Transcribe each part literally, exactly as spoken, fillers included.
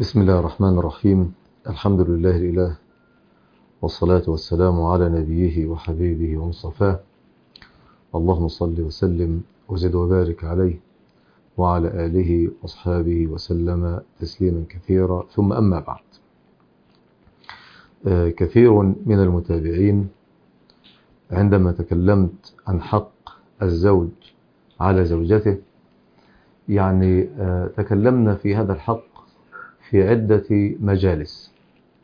بسم الله الرحمن الرحيم. الحمد لله الإله، والصلاة والسلام على نبيه وحبيبه ومصطفاه. اللهم صل وسلم وزد وبارك عليه وعلى آله وأصحابه وسلم تسليما كثيرا، ثم أما بعد. آه كثير من المتابعين عندما تكلمت عن حق الزوج على زوجته يعني آه تكلمنا في هذا الحق في عدة مجالس،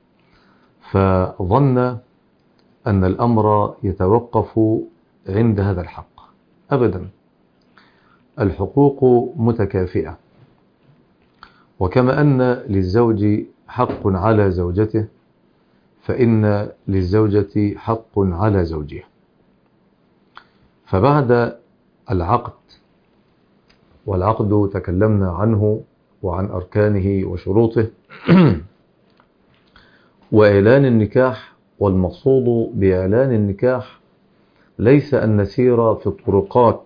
فظن أن الأمر يتوقف عند هذا الحق. أبدا، الحقوق متكافئة، وكما أن للزوج حق على زوجته فإن للزوجة حق على زوجها. فبعد العقد، والعقد تكلمنا عنه وعن أركانه وشروطه وإعلان النكاح، والمقصود بإعلان النكاح ليس أن نسير في الطرقات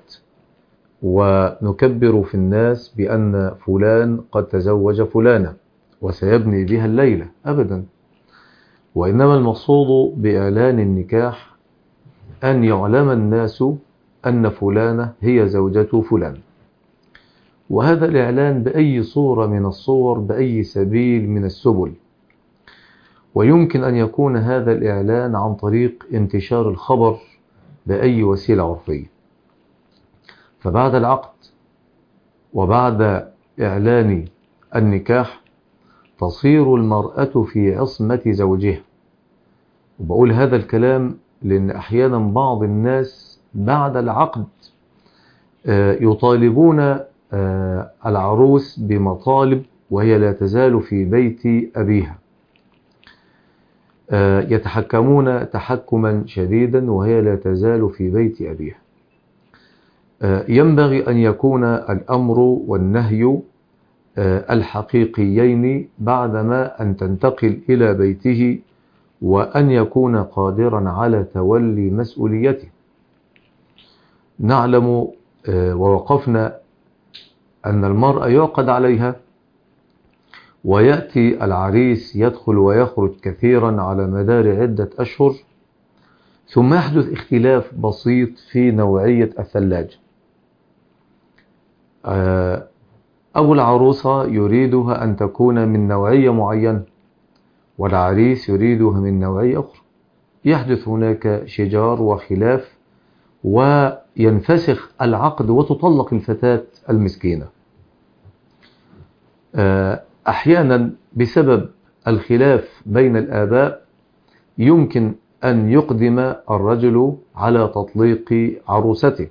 ونكبر في الناس بأن فلان قد تزوج فلانة وسيبني بها الليلة، أبدا. وإنما المقصود بإعلان النكاح أن يعلم الناس أن فلانة هي زوجة فلان، وهذا الإعلان بأي صورة من الصور، بأي سبيل من السبل. ويمكن أن يكون هذا الإعلان عن طريق انتشار الخبر بأي وسيلة عرفية. فبعد العقد وبعد إعلان النكاح تصير المرأة في عصمة زوجها. وبقول هذا الكلام لأن أحيانا بعض الناس بعد العقد يطالبون العروس بمطالب وهي لا تزال في بيت أبيها، يتحكمون تحكما شديدا وهي لا تزال في بيت أبيها. ينبغي أن يكون الأمر والنهي الحقيقيين بعدما أن تنتقل إلى بيته، وأن يكون قادرا على تولي مسؤوليته. نعلم ووقفنا أن المرأة يعقد عليها ويأتي العريس يدخل ويخرج كثيرا على مدار عدة أشهر، ثم يحدث اختلاف بسيط في نوعية الثلاجة. أو العروسة يريدها أن تكون من نوعية معينة والعريس يريدها من نوعية أخرى، يحدث هناك شجار وخلاف وينفسخ العقد وتطلق الفتاة المسكينة. أحيانا بسبب الخلاف بين الآباء يمكن أن يقدم الرجل على تطليق عروسته،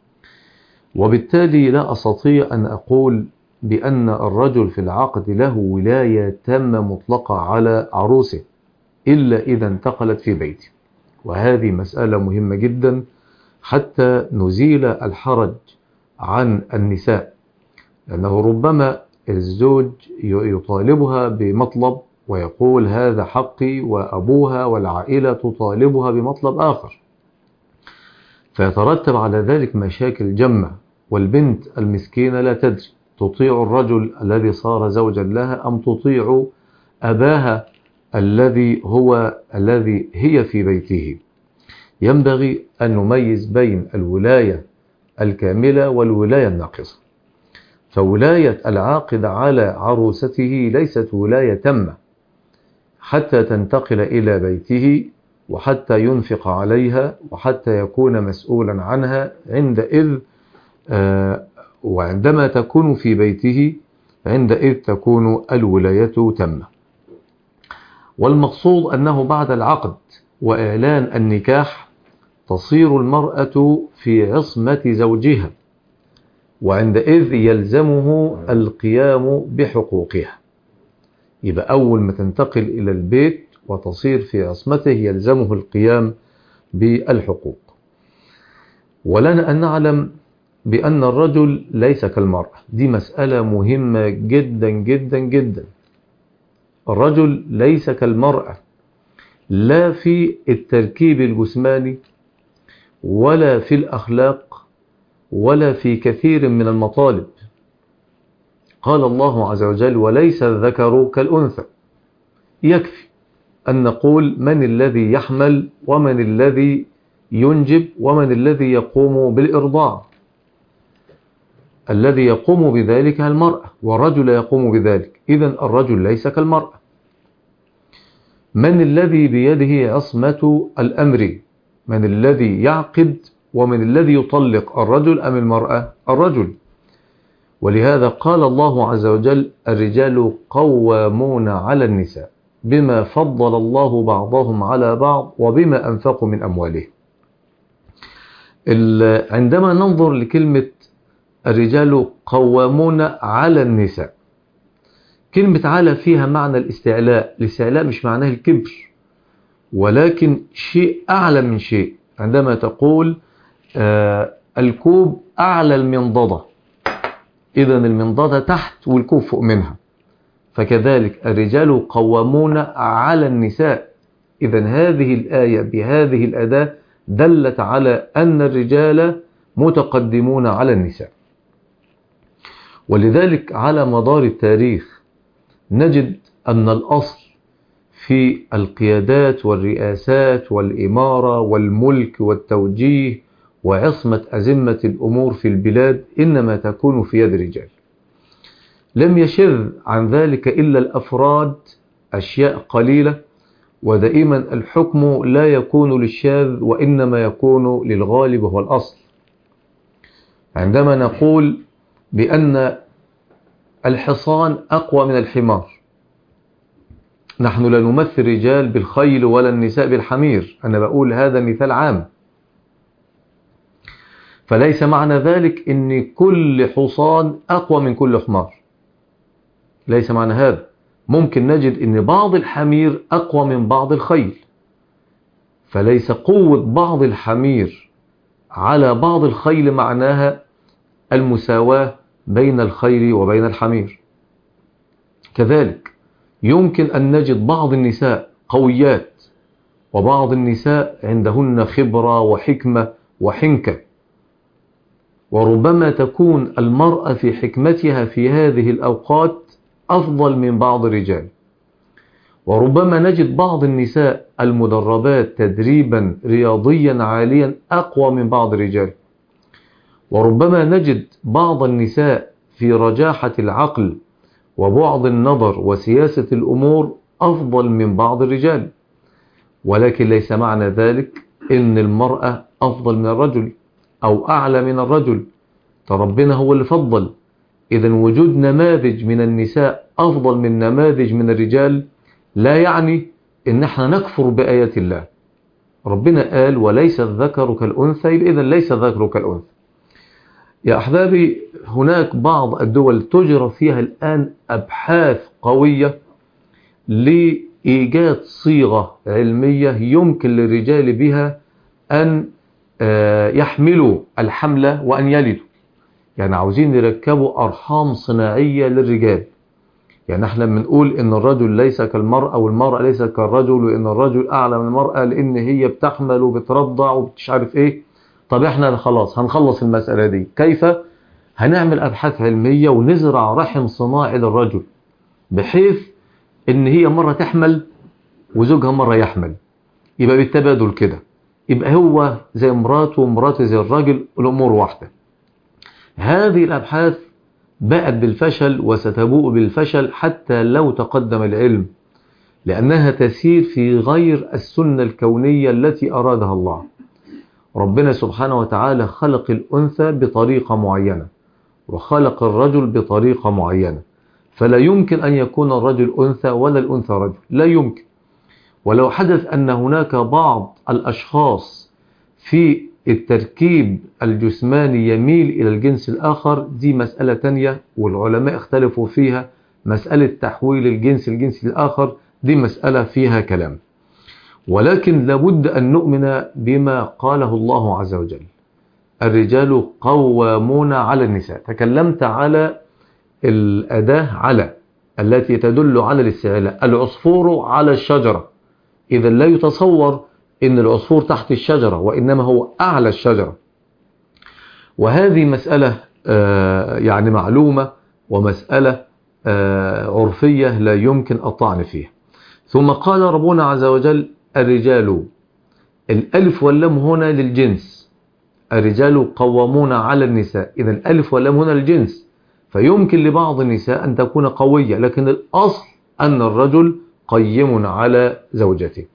وبالتالي لا أستطيع أن أقول بأن الرجل في العقد له ولاية تامة مطلقة على عروسه إلا إذا انتقلت في بيته. وهذه مسألة مهمة جدا حتى نزيل الحرج عن النساء، لأنه ربما الزوج يطالبها بمطلب ويقول هذا حقي، وأبوها والعائلة تطالبها بمطلب آخر، فيترتب على ذلك مشاكل جمة، والبنت المسكينة لا تدري تطيع الرجل الذي صار زوجا لها أم تطيع أباها الذي هو الذي هي في بيته. ينبغي أن نميز بين الولاية الكاملة والولاية الناقصة. فولاية العاقد على عروسته ليست ولاية تامة حتى تنتقل إلى بيته وحتى ينفق عليها وحتى يكون مسؤولا عنها عندئذ، آه وعندما تكون في بيته عندئذ تكون الولاية تامة. والمقصود أنه بعد العقد وإعلان النكاح تصير المرأة في عصمة زوجها، وعندئذ يلزمه القيام بحقوقها. يبقى أول ما تنتقل إلى البيت وتصير في عصمته يلزمه القيام بالحقوق. ولنا أن نعلم بأن الرجل ليس كالمرأة. دي مسألة مهمة جدا جدا جدا. الرجل ليس كالمرأة، لا في التركيب الجسماني ولا في الأخلاق ولا في كثير من المطالب. قال الله عز وجل وليس الذكر كالأنثى. يكفي أن نقول من الذي يحمل ومن الذي ينجب ومن الذي يقوم بالإرضاع. الذي يقوم بذلك المرأة والرجل يقوم بذلك، إذن الرجل ليس كالمرأة. من الذي بيده عصمة الأمر؟ من الذي يعقد ومن الذي يطلق، الرجل أم المرأة؟ الرجل. ولهذا قال الله عز وجل الرجال قوامون على النساء بما فضل الله بعضهم على بعض وبما أنفقوا من أموالهم. عندما ننظر لكلمة الرجال قوامون على النساء، كلمة على فيها معنى الاستعلاء. الاستعلاء مش معناه الكبر، ولكن شيء أعلى من شيء. عندما تقول آه الكوب أعلى المنضدة، إذن المنضدة تحت والكوب فوق منها. فكذلك الرجال قوامون على النساء. إذن هذه الآية بهذه الأداة دلت على أن الرجال متقدمون على النساء. ولذلك على مدار التاريخ نجد أن الأصل في القيادات والرئاسات والإمارة والملك والتوجيه وعصمة أزمة الأمور في البلاد إنما تكون في يد الرجال. لم يشذ عن ذلك إلا الأفراد، أشياء قليلة، ودائما الحكم لا يكون للشاذ وإنما يكون للغالب وهو الأصل. عندما نقول بأن الحصان أقوى من الحمار، نحن لا نمثل رجال بالخيل ولا النساء بالحمير، أنا بقول هذا مثال عام. فليس معنى ذلك أن كل حصان أقوى من كل حمار، ليس معنى هذا. ممكن نجد أن بعض الحمير أقوى من بعض الخيل، فليس قوة بعض الحمير على بعض الخيل معناها المساواة بين الخيل وبين الحمير. كذلك يمكن أن نجد بعض النساء قويات وبعض النساء عندهن خبرة وحكمة وحنكة، وربما تكون المرأة في حكمتها في هذه الأوقات أفضل من بعض الرجال. وربما نجد بعض النساء المدربات تدريبا رياضيا عاليا أقوى من بعض الرجال. وربما نجد بعض النساء في رجاحة العقل وبعد النظر وسياسة الأمور أفضل من بعض الرجال. ولكن ليس معنى ذلك إن المرأة أفضل من الرجل أو أعلى من الرجل، فربنا هو اللي فضل. إذن وجود نماذج من النساء أفضل من نماذج من الرجال لا يعني إن احنا نكفر بآيات الله. ربنا قال وليس الذكر كالأنثى، إذن ليس الذكر كالأنثى. يا أحبابي، هناك بعض الدول تجرى فيها الآن أبحاث قوية لإيجاد صيغة علمية يمكن للرجال بها أن يحملوا الحملة وأن يلدوا. يعني عاوزين يركبوا أرحام صناعية للرجال. يعني احنا بنقول إن الرجل ليس كالمرأة والمرأة ليس كالرجل، وإن الرجل أعلى من المرأة لأن هي بتحمل وبترضع ومش عارف إيه. طب احنا خلاص هنخلص المسألة دي. كيف؟ هنعمل أبحاث علمية ونزرع رحم صناعي للرجل، بحيث إن هي مرة تحمل وزوجها مرة يحمل، يبقى بالتبادل كده، يبقى هو زي مراته ومراته زي الراجل، الأمور واحدة. هذه الأبحاث بقت بالفشل وستبوء بالفشل حتى لو تقدم العلم، لأنها تسير في غير السنة الكونية التي أرادها الله. ربنا سبحانه وتعالى خلق الأنثى بطريقة معينة وخلق الرجل بطريقة معينة، فلا يمكن أن يكون الرجل أنثى ولا الأنثى رجل، لا يمكن. ولو حدث أن هناك بعض الأشخاص في التركيب الجسماني يميل إلى الجنس الآخر، دي مسألة تانية والعلماء اختلفوا فيها. مسألة تحويل الجنس الجنس الآخر دي مسألة فيها كلام، ولكن لابد أن نؤمن بما قاله الله عز وجل الرجال قوامون على النساء. تكلمت على الأداة على التي تدل على الاستعلاء. العصفور على الشجرة، إذا لا يتصور إن العصفور تحت الشجرة، وإنما هو أعلى الشجرة. وهذه مسألة يعني معلومة ومسألة عرفية لا يمكن الطعن فيها. ثم قال ربنا عز وجل الرجال، الألف واللام هنا للجنس، الرجال قوامون على النساء، إذا الألف واللام هنا للجنس، فيمكن لبعض النساء أن تكون قوية، لكن الأصل أن الرجل قيم على زوجته.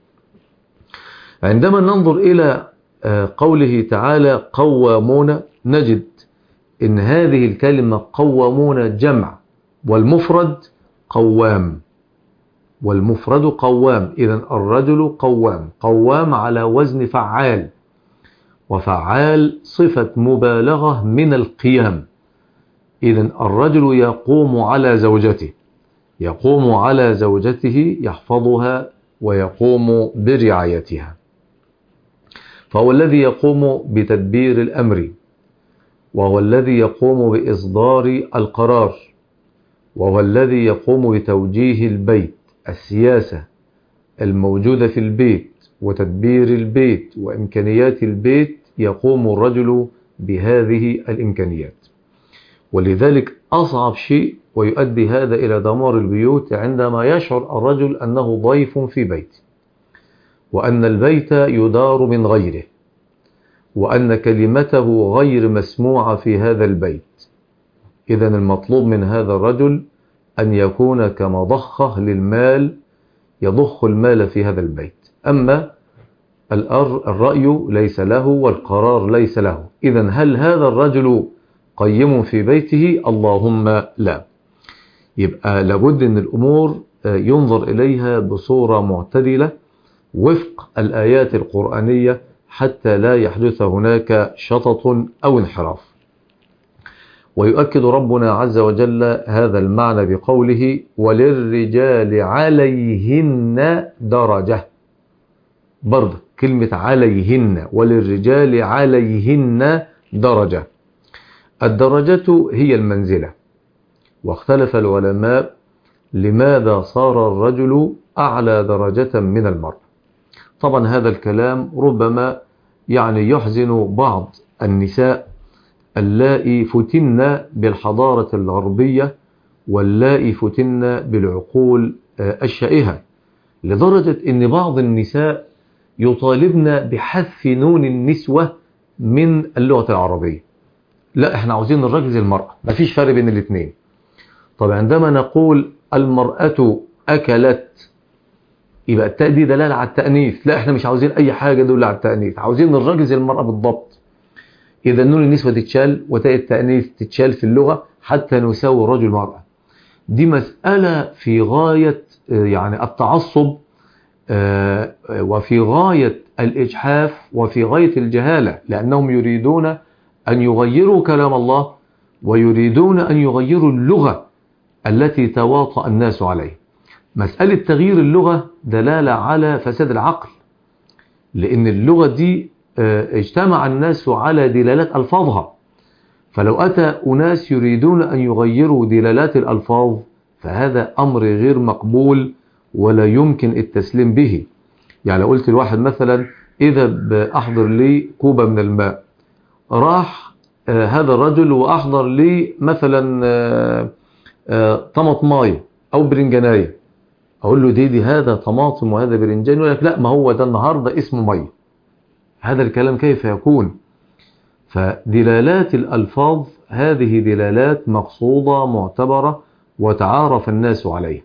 عندما ننظر إلى قوله تعالى قوامون، نجد إن هذه الكلمة قوامون جمع، والمفرد قوام، والمفرد قوام، إذن الرجل قوام، قوام على وزن فعال، وفعال صفة مبالغة من القيام، إذن الرجل يقوم على زوجته، يقوم على زوجته يحفظها ويقوم برعايتها، فهو الذي يقوم بتدبير الأمر، وهو الذي يقوم بإصدار القرار، وهو الذي يقوم بتوجيه البيت، السياسة الموجودة في البيت وتدبير البيت وإمكانيات البيت، يقوم الرجل بهذه الإمكانيات. ولذلك أصعب شيء ويؤدي هذا إلى دمار البيوت عندما يشعر الرجل أنه ضيف في بيت، وأن البيت يدار من غيره، وأن كلمته غير مسموعة في هذا البيت. إذن المطلوب من هذا الرجل أن يكون كمضخة للمال، يضخ المال في هذا البيت، أما الرأي ليس له والقرار ليس له. إذن هل هذا الرجل قيم في بيته؟ اللهم لا. يبقى لابد أن الأمور ينظر إليها بصورة معتدلة وفق الآيات القرآنية حتى لا يحدث هناك شطط أو انحراف. ويؤكد ربنا عز وجل هذا المعنى بقوله وللرجال عليهن درجة. برضه كلمة عليهن، وللرجال عليهن درجة. الدرجة هي المنزلة، واختلف العلماء لماذا صار الرجل أعلى درجة من المرأة. طبعا هذا الكلام ربما يعني يحزن بعض النساء اللائي فتن بالحضارة الغربية واللائي فتن بالعقول الشائهة، لدرجة أن بعض النساء يطالبن بحذف نون النسوة من اللغة العربية. لا، احنا عاوزين الرجل زي المرأة، مفيش فرق بين الاثنين. طب عندما نقول المرأة أكلت، يبقى التاء دي دلالة على التأنيث. لا، احنا مش عاوزين أي حاجة دول على التأنيث، عاوزين الرجل زي المرأة بالضبط. إذا نون النسوة تتشال وتاء التأنيث تتشال في اللغة حتى نساوي الرجل والمرأة. دي مسألة في غاية يعني التعصب وفي غاية الإجحاف وفي غاية الجهالة، لأنهم يريدون أن يغيروا كلام الله ويريدون أن يغيروا اللغة التي تواطأ الناس عليه. مسألة تغيير اللغة دلالة على فساد العقل، لأن اللغة دي اجتمع الناس على دلالات ألفاظها، فلو أتى أناس يريدون أن يغيروا دلالات الألفاظ فهذا أمر غير مقبول ولا يمكن التسليم به. يعني لو قلت الواحد مثلا إذا أحضر لي كوبا من الماء، راح آه هذا الرجل وأحضر لي مثلا آه آه طماطماية أو برنجاناية، أقول له دي دي هذا طماطم وهذا برنجان، يقول لك لا، ما هو ده النهاردة اسمه مية. هذا الكلام كيف يكون؟ فدلالات الألفاظ هذه دلالات مقصودة معتبرة وتعارف الناس عليها.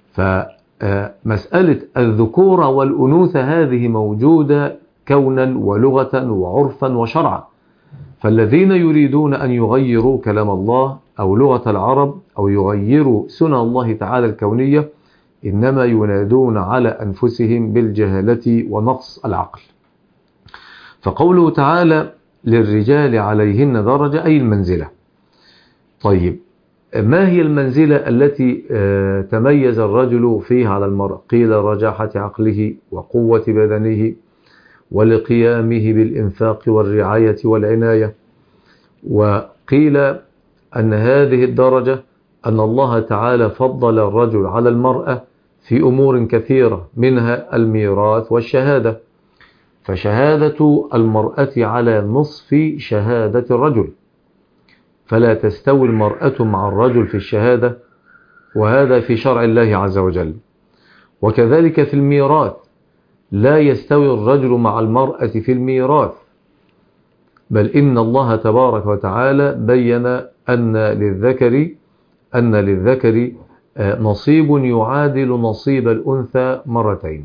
فمسألة الذكورة والأنوثة هذه موجودة كونا ولغة وعرفا وشرعا، فالذين يريدون أن يغيروا كلام الله أو لغة العرب أو يغيروا سنن الله تعالى الكونية إنما ينادون على أنفسهم بالجهالة ونقص العقل. فقوله تعالى للرجال عليهن درجة أي المنزلة. طيب ما هي المنزلة التي تميز الرجل فيها على المرأة؟ قيل رجاحة عقله وقوة بدنه ولقيامه بالإنفاق والرعاية والعناية. وقيل أن هذه الدرجة أن الله تعالى فضل الرجل على المرأة في أمور كثيرة، منها الميراث والشهادة، فشهادة المرأة على نصف شهادة الرجل، فلا تستوي المرأة مع الرجل في الشهادة، وهذا في شرع الله عز وجل. وكذلك في الميراث لا يستوي الرجل مع المرأة في الميراث، بل إن الله تبارك وتعالى بين أن للذكر أن للذكر نصيب يعادل نصيب الأنثى مرتين.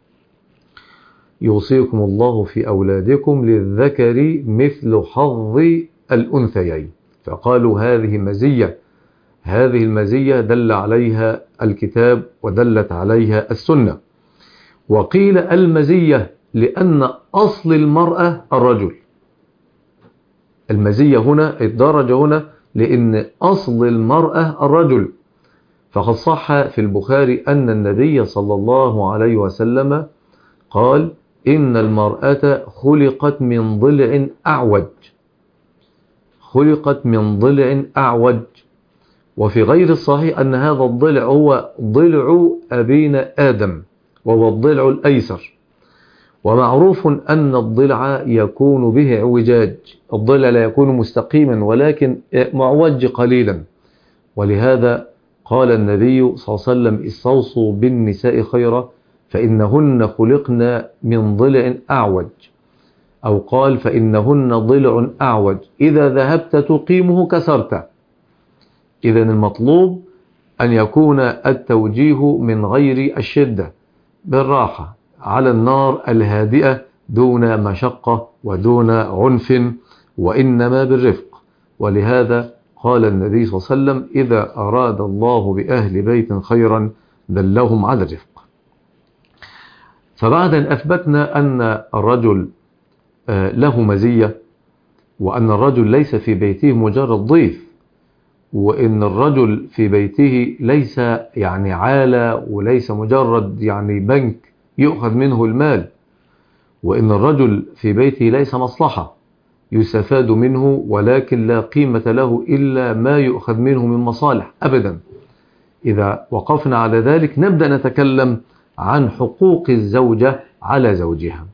يوصيكم الله في أولادكم للذكر مثل حظ الأنثيين. فقالوا هذه مزية، هذه المزية دل عليها الكتاب ودلت عليها السنة. وقيل المزية لأن أصل المرأة الرجل. المزية هنا الدرجة هنا لأن أصل المرأة الرجل. فقد صح في البخاري أن النبي صلى الله عليه وسلم قال إن المرأة خلقت من ضلع أعوج، خلقت من ضلع أعوج. وفي غير الصحيح أن هذا الضلع هو ضلع أبينا آدم، وهو الضلع الأيسر. ومعروف أن الضلع يكون به اعوجاج، الضلع لا يكون مستقيما ولكن معوج قليلا. ولهذا قال النبي صلى الله عليه وسلم استوصوا بالنساء خيرا فإنهن خلقن من ضلع أعوج، أو قال فإنهن ضلع أعوج إذا ذهبت تقيمه كسرته. إذن المطلوب أن يكون التوجيه من غير الشدة، بالراحة على النار الهادئة دون مشقة ودون عنف، وإنما بالرفق. ولهذا قال النبي صلى الله عليه وسلم إذا أراد الله بأهل بيت خيرا دلهم على الرفق. فبعد أن أثبتنا أن الرجل له مزية، وأن الرجل ليس في بيته مجرد ضيف، وإن الرجل في بيته ليس يعني عالة وليس مجرد يعني بنك يؤخذ منه المال، وإن الرجل في بيته ليس مصلحة يستفاد منه ولكن لا قيمة له إلا ما يؤخذ منه من مصالح أبدا. إذا وقفنا على ذلك نبدأ نتكلم عن حقوق الزوجة على زوجها.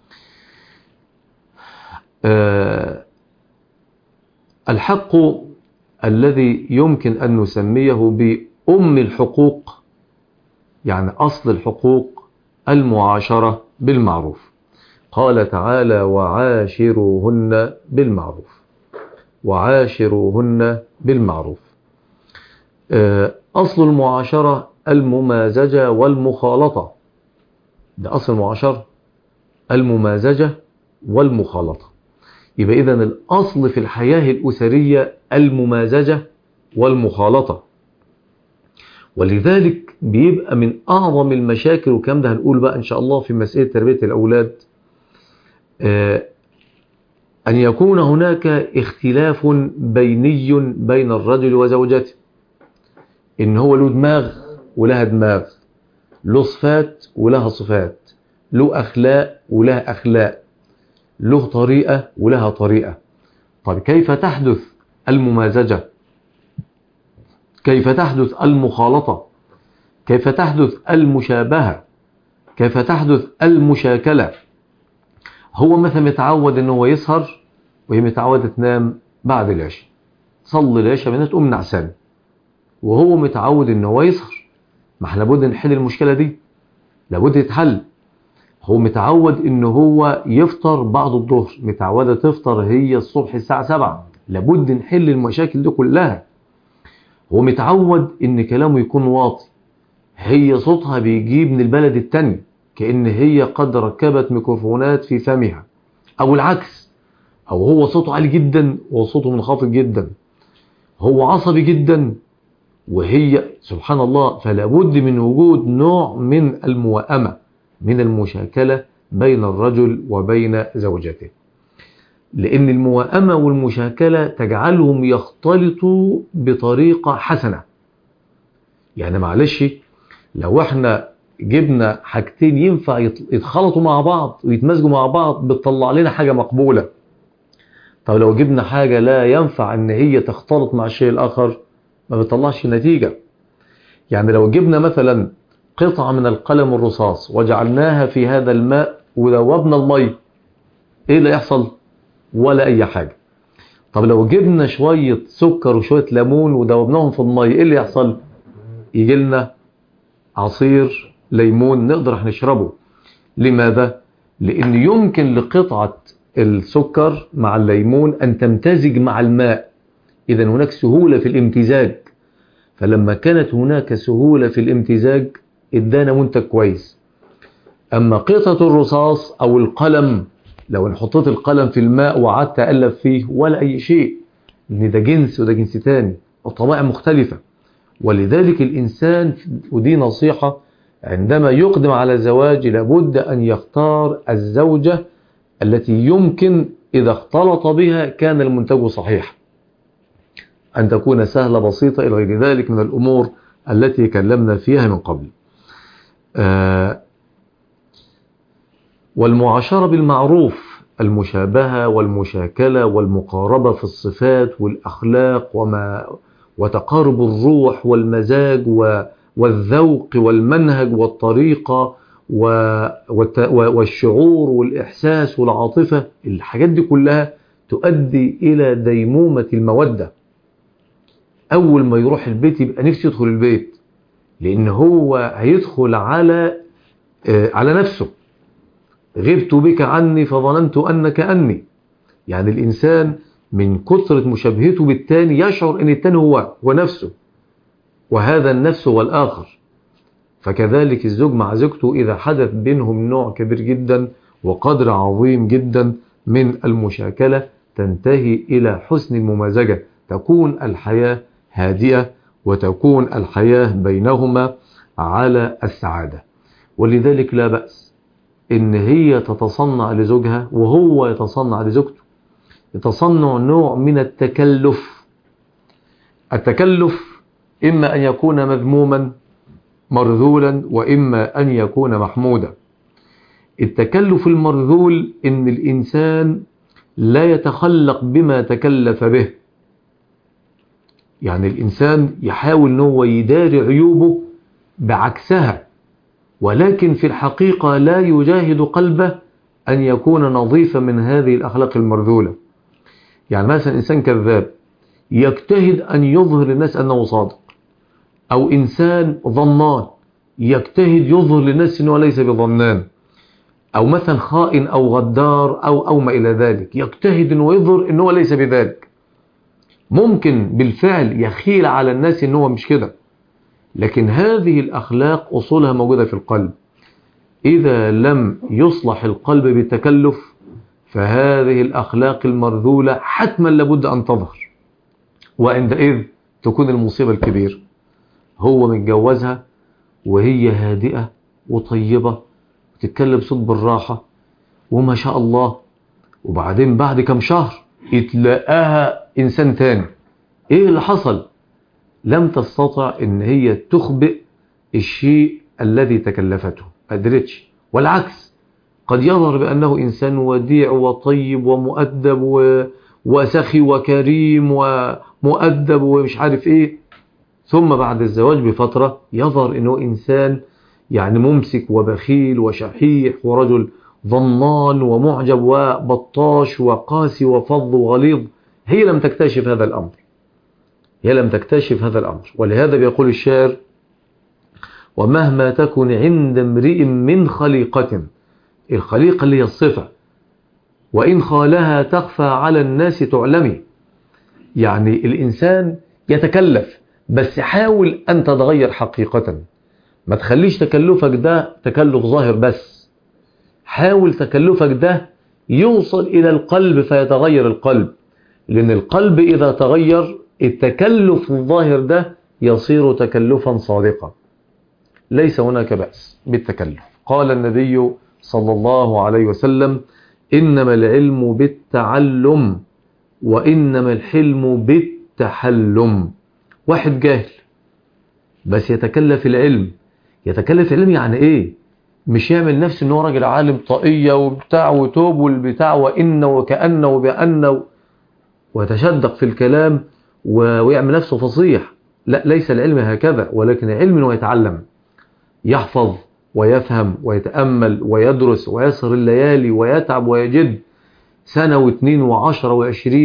أه الحق الذي يمكن أن نسميه بأم الحقوق، يعني أصل الحقوق، المعاشرة بالمعروف. قال تعالى وعاشروهن بالمعروف، وعاشروهن بالمعروف. أصل المعاشرة الممازجة والمخالطة، ده أصل المعاشرة الممازجة والمخالطة. يبقى إذن الأصل في الحياة الأسرية الممازجة والمخالطة. ولذلك بيبقى من أعظم المشاكل، وكم ده هنقول بقى إن شاء الله في مسألة تربية الأولاد، أن يكون هناك اختلاف بيني بين الرجل وزوجته، إن هو له دماغ ولها دماغ، له صفات ولها صفات، له أخلاق ولها أخلاق، له طريقة ولها طريقة. طيب كيف تحدث الممازجة؟ كيف تحدث المخالطة؟ كيف تحدث المشابهة؟ كيف تحدث المشاكلة؟ هو مثلا متعود انه هو يسهر وهي متعودة تنام بعد العشاء، صلي العشاء بينها تقوم نعسان، وهو متعود انه هو يسهر. ما احنا لابد نحل المشكلة دي، لابد يتحل. هو متعود انه هو يفطر بعد الظهر، متعودة تفطر هي الصبح الساعة سبعة، لابد نحل المشاكل دي كلها. هو متعود ان كلامه يكون واطي، هي صوتها بيجيب من البلد التاني كأن هي قد ركبت ميكروفونات في فمها، او العكس، او هو صوته عالي جدا وصوته منخفض جدا، هو عصبي جدا وهي سبحان الله. فلابد من وجود نوع من الموائمة، من المشاكلة بين الرجل وبين زوجته، لأن الموائمة والمشاكلة تجعلهم يختلطوا بطريقة حسنة. يعني معلش لو احنا جبنا حاجتين ينفع يتخلطوا مع بعض ويتمزجوا مع بعض بتطلع لنا حاجة مقبولة. طب لو جبنا حاجة لا ينفع ان هي تختلط مع الشيء الآخر ما بتطلعش نتيجة. يعني لو جبنا مثلا قطعة من القلم الرصاص وجعلناها في هذا الماء وذوبنا المي، ايه اللي يحصل؟ ولا اي حاجة. طب لو جبنا شوية سكر وشوية ليمون ودوبناهم في المية ايه اللي يحصل؟ يجي لنا عصير ليمون نقدر نشربه. لماذا؟ لأن يمكن لقطعة السكر مع الليمون أن تمتزج مع الماء، إذا هناك سهولة في الامتزاج. فلما كانت هناك سهولة في الامتزاج ادانا منتج كويس. أما قطعة الرصاص أو القلم، لو حطيت القلم في الماء وقعدت أقلب فيه ولا أي شيء، لأن ده جنس وده جنس تاني وطبائع مختلفة. ولذلك الإنسان، ودي نصيحة، عندما يقدم على الزواج لابد أن يختار الزوجة التي يمكن إذا اختلط بها كان المنتج صحيح، أن تكون سهلة بسيطة إلى غير ذلك من الأمور التي كلمنا فيها من قبل. آه والمعاشرة بالمعروف، المشابهة والمشاكلة والمقاربة في الصفات والأخلاق وما وتقارب الروح والمزاج والذوق والمنهج والطريقة والشعور والإحساس والعاطفة، الحاجات دي كلها تؤدي إلى ديمومة المودة. أول ما يروح البيت يبقى نفسه يدخل البيت، لأن هو هيدخل على على نفسه. غبت بك عني فظننت أنك أني، يعني الإنسان من كثرة مشابهته بالتاني يشعر أن التاني هو هو نفسه، وهذا النفس هو الآخر. فكذلك الزوج مع زوجته إذا حدث بينهم نوع كبير جدا وقدر عظيم جدا من المشاكلة تنتهي إلى حسن الممازجة، تكون الحياة هادئة وتكون الحياة بينهما على السعادة. ولذلك لا بأس إن هي تتصنع لزوجها وهو يتصنع لزوجته. يتصنع نوع من التكلف. التكلف إما أن يكون مذموما مرذولا وإما أن يكون محمودا. التكلف المرذول إن الإنسان لا يتخلق بما تكلف به، يعني الإنسان يحاول أنه هو يداري عيوبه بعكسها، ولكن في الحقيقة لا يجاهد قلبه أن يكون نظيفا من هذه الأخلاق المرذولة. يعني مثلا إنسان كذاب يجتهد أن يظهر للناس أنه صادق، أو إنسان ظنان يجتهد يظهر للناس أنه ليس بظنان، أو مثلا خائن أو غدار أو, أو ما إلى ذلك يجتهد أنه يظهر أنه ليس بذلك. ممكن بالفعل يخيل على الناس أنه مش كده، لكن هذه الأخلاق أصولها موجودة في القلب. إذا لم يصلح القلب بالتكلف فهذه الأخلاق المرذولة حتما لابد أن تظهر، وعندئذ تكون المصيبة الكبيرة. هو متجوزها وهي هادئة وطيبة وتتكلم صوت بالراحة وما شاء الله، وبعدين بعد كم شهر يتلاقاها إنسان تاني. إيه اللي حصل؟ لم تستطع إن هي تخبئ الشيء الذي تكلفته، ما قدرتش. والعكس قد يظهر بأنه إنسان وديع وطيب ومؤدب و... وسخي وكريم ومؤدب ومش عارف إيه، ثم بعد الزواج بفترة يظهر إنه إنسان يعني ممسك وبخيل وشحيح ورجل ظنان ومعجب وبطاش وقاسي وفظ وغليظ. هي لم تكتشف هذا الأمر، هي لم تكتشف هذا الأمر. ولهذا بيقول الشاعر: ومهما تكن عند امرئ من خليقة، الخليقة اللي هي الصفة، وإن خالها تخفى على الناس تعلمي. يعني الإنسان يتكلف، بس حاول أن تتغير حقيقة. ما تخليش تكلفك ده تكلف ظاهر بس، حاول تكلفك ده يوصل إلى القلب فيتغير القلب، لأن القلب إذا تغير التكلف الظاهر ده يصير تكلفا صادقا. ليس هناك بأس بالتكلف. قال النبي صلى الله عليه وسلم: إنما العلم بالتعلم وإنما الحلم بالتحلم. واحد جاهل بس يتكلف العلم. يتكلف العلم يعني إيه؟ مش يعمل نفسه إنه راجل عالم طاقية وبتاع وتوب والبتاع وإن وكأن وبأن ويتشدق في الكلام ويعمل نفسه فصيح. لا، ليس العلم هكذا، ولكن العلم إنه يتعلم، يحفظ ويفهم ويتأمل ويدرس ويسهر الليالي ويتعب ويجد سنة واثنين وعشرة وعشرين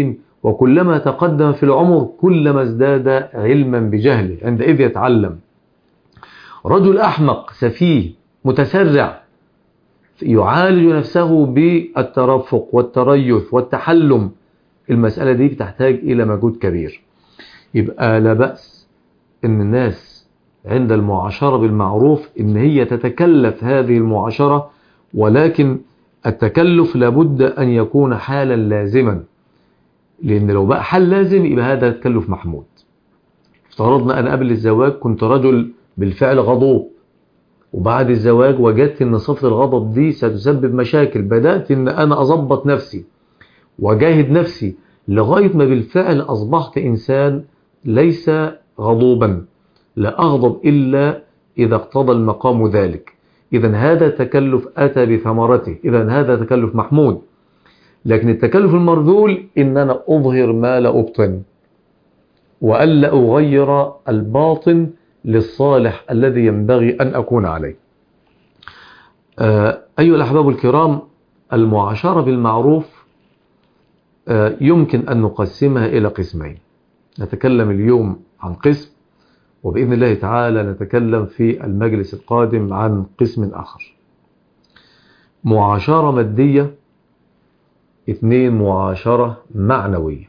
وكلما تقدم في العمر كلما ازداد علما بجهله، عندئذ يتعلم. رجل أحمق سفيه متسرع يعالج نفسه بالترفق والتريث والتحلم، المسألة دي بتحتاج إلى مجهود كبير. يبقى لا بأس إن الناس عند المعاشرة بالمعروف إن هي تتكلف هذه المعاشرة، ولكن التكلف لابد أن يكون حالا لازما، لأن لو بقى حال لازم يبقى هذا تكلف محمود. افترضنا أنا قبل الزواج كنت رجل بالفعل غضوب، وبعد الزواج وجدت أن صفة الغضب دي ستسبب مشاكل، بدأت أن أنا أضبط نفسي وجاهد نفسي لغاية ما بالفعل أصبحت إنسان ليس غضوبا، لا أغضب إلا إذا اقتضى المقام ذلك. إذن هذا تكلف أتى بثمرته، إذن هذا تكلف محمود. لكن التكلف المرذول إن أنا أظهر ما لا أبطن، وألا أغير الباطن للصالح الذي ينبغي أن أكون عليه. أيها الأحباب الكرام، المعاشرة بالمعروف يمكن أن نقسمها إلى قسمين. نتكلم اليوم عن قسم، وبإذن الله تعالى نتكلم في المجلس القادم عن قسم آخر. معاشرة مادية، اثنين معاشرة معنوية.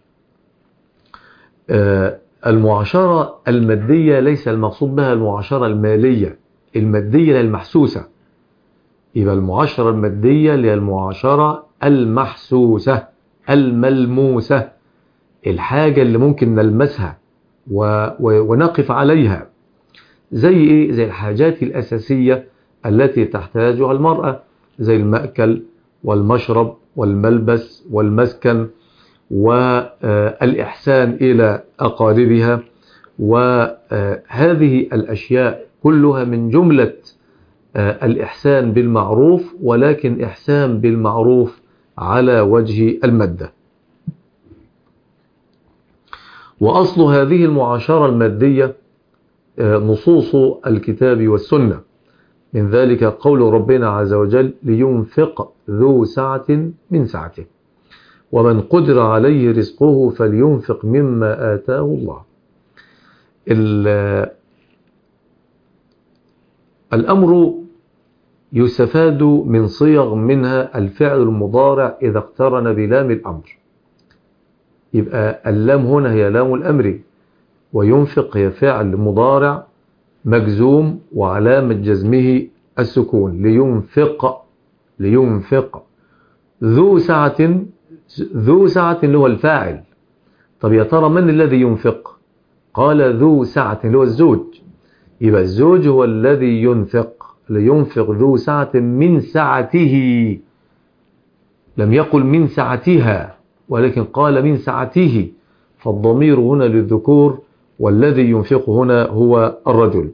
المعاشرة المادية ليس المقصود بها المعاشرة المالية، المادية المحسوسة. يبقى المعاشرة المادية هي المعاشرة المحسوسة الملموسة، الحاجة اللي ممكن نلمسها و... و... ونقف عليها. زي إيه؟ زي الحاجات الأساسية التي تحتاجها المرأة، زي المأكل والمشرب والملبس والمسكن والإحسان إلى أقاربها، وهذه الأشياء كلها من جملة الإحسان بالمعروف، ولكن إحسان بالمعروف على وجه المادة. وأصل هذه المعاشرة المادية نصوص الكتاب والسنة، من ذلك قول ربنا عز وجل: لينفق ذو سعة من سعته ومن قدر عليه رزقه فلينفق مما آتاه الله. الأمر يستفاد من صيغ منها الفعل المضارع إذا اقترن بلام الأمر، يبقى اللام هنا هي لام الأمر، وينفق هي فعل مضارع مجزوم وعلامة جزمه السكون. لينفق لينفق ذو سعة، ذو سعة اللي هو الفاعل. طب يا ترى من الذي ينفق؟ قال ذو سعة اللي هو الزوج، يبقى الزوج هو الذي ينفق. لينفق ذو سعة من سعته، لم يقل من سعتها ولكن قال من سعته، فالضمير هنا للذكور، والذي ينفق هنا هو الرجل.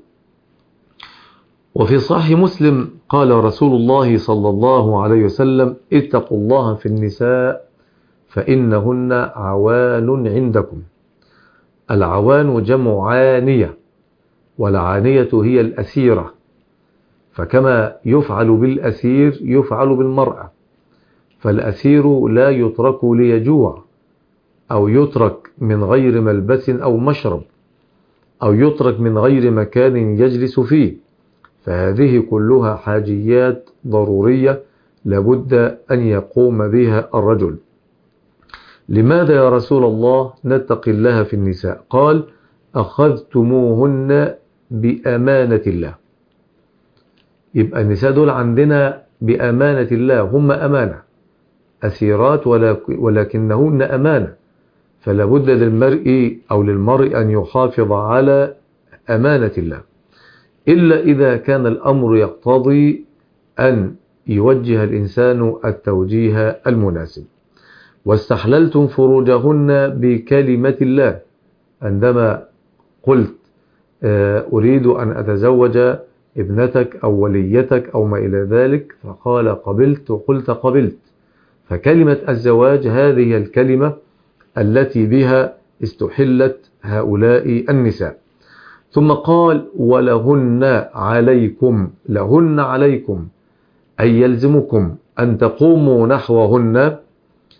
وفي صحيح مسلم قال رسول الله صلى الله عليه وسلم: اتقوا الله في النساء فإنهن عوان عندكم. العوان جمع عانية، والعانية هي الأسيرة، فكما يفعل بالأسير يفعل بالمرأة. فالأسير لا يترك ليجوع، أو يترك من غير ملبس أو مشرب، أو يترك من غير مكان يجلس فيه، فهذه كلها حاجيات ضرورية لابد أن يقوم بها الرجل. لماذا يا رسول الله نتقي الله في النساء؟ قال: أخذتموهن بأمانة الله. يبقى النساء دول عندنا بأمانة الله، هم أمانة، أسيرات ولكنهن أمانة، فلا بد للمرء أو للمرء أن يحافظ على أمانة الله، إلا إذا كان الأمر يقتضي أن يوجه الإنسان التوجيه المناسب. واستحللتم فروجهن بكلمة الله، عندما قلت أريد أن أتزوج ابنتك أو وليتك أو ما إلى ذلك، فقال قبلت، وقلت قبلت، فكلمة الزواج هذه الكلمة التي بها استحلت هؤلاء النساء. ثم قال: ولهن عليكم، لهن عليكم أي يلزمكم أن تقوموا نحوهن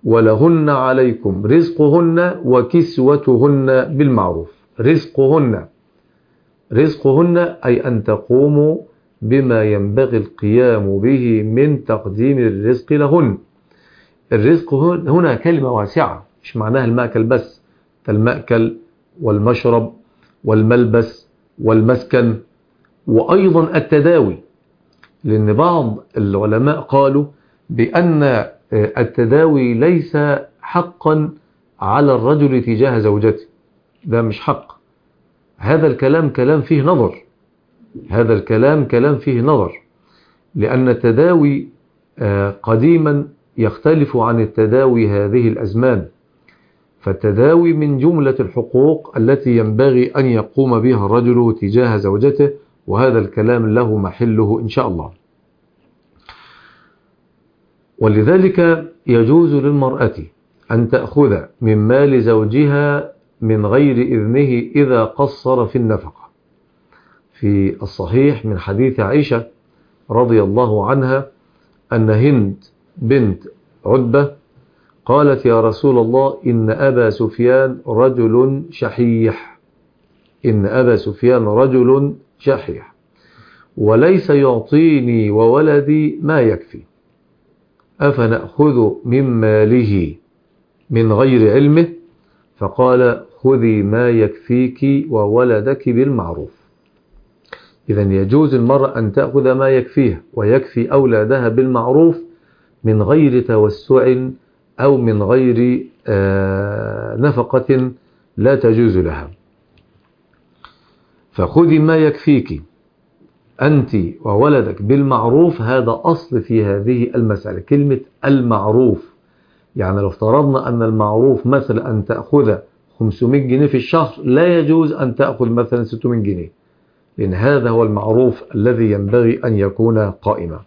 ولهن عليكم رزقهن وكسوتهن بالمعروف. رزقهن رزقهن أي أن تقوموا بما ينبغي القيام به من تقديم الرزق لهن. الرزق هنا كلمة واسعة، مش معناها المأكل بس، المأكل والمشرب والملبس والمسكن وأيضا التداوي، لأن بعض العلماء قالوا بأن التداوي ليس حقا على الرجل تجاه زوجته، ده مش حق. هذا الكلام كلام فيه نظر، هذا الكلام كلام فيه نظر، لأن التداوي قديما يختلف عن التداوي هذه الأزمان. فالتداوي من جملة الحقوق التي ينبغي أن يقوم بها الرجل تجاه زوجته، وهذا الكلام له محله إن شاء الله. ولذلك يجوز للمرأة أن تأخذ من مال زوجها من غير إذنه إذا قصر في النفقة. في الصحيح من حديث عائشة رضي الله عنها أن هند بنت عتبة قالت: يا رسول الله، إن أبا سفيان رجل شحيح، إن أبا سفيان رجل شحيح وليس يعطيني وولدي ما يكفي، أفنأخذ من ماله من غير علمه؟ فقال: خذي ما يكفيك وولدك بالمعروف. إذن يجوز المرأة أن تأخذ ما يكفيها ويكفي أولادها بالمعروف من غير توسع أو من غير نفقة لا تجوز لها. فخذي ما يكفيك أنت وولدك بالمعروف، هذا أصل في هذه المسألة، كلمة المعروف. يعني لو افترضنا أن المعروف مثلا أن تأخذ خمسمائة جنيه في الشهر، لا يجوز أن تأخذ مثلا ستمائة جنيه، لأن هذا هو المعروف الذي ينبغي أن يكون قائما.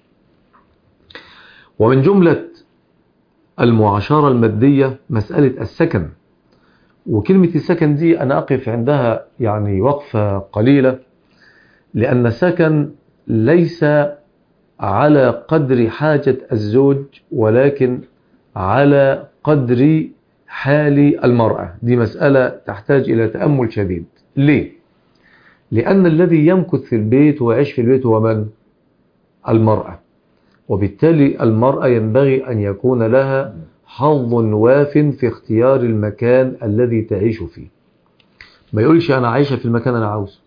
ومن جملة المعاشرة المادية مسألة السكن. وكلمة السكن دي أنا أقف عندها يعني وقفة قليلة، لأن السكن ليس على قدر حاجة الزوج، ولكن على قدر حال المرأة. دي مسألة تحتاج إلى تأمل شديد. ليه؟ لأن الذي يمكث في البيت ويعيش في البيت هو من؟ المرأة. وبالتالي المرأة ينبغي أن يكون لها حظ واف في اختيار المكان الذي تعيش فيه. ما يقولش أنا عايشة في المكان أنا عاوزه،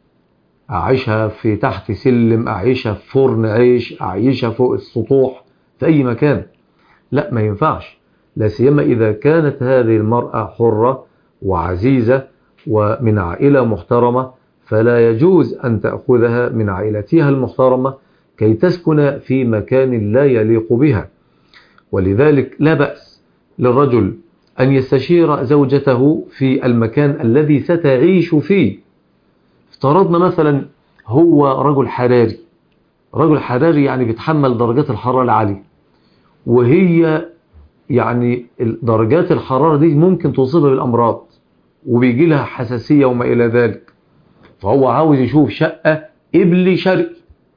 أعيشها في تحت سلم، أعيشها في فرن عيش، أعيشها فوق السطوح، في أي مكان. لا، ما ينفعش، لا سيما إذا كانت هذه المرأة حرة وعزيزة ومن عائلة محترمة، فلا يجوز أن تأخذها من عائلتها المحترمة كي تسكن في مكان لا يليق بها. ولذلك لا بأس للرجل أن يستشير زوجته في المكان الذي ستعيش فيه. افترضنا مثلا هو رجل حراري، رجل حراري يعني بيتحمل درجات الحرارة العالية، وهي يعني درجات الحرارة دي ممكن تصيبها بالأمراض وبيجي لها حساسية وما إلى ذلك، فهو عاوز يشوف شقة قبلي شرقي.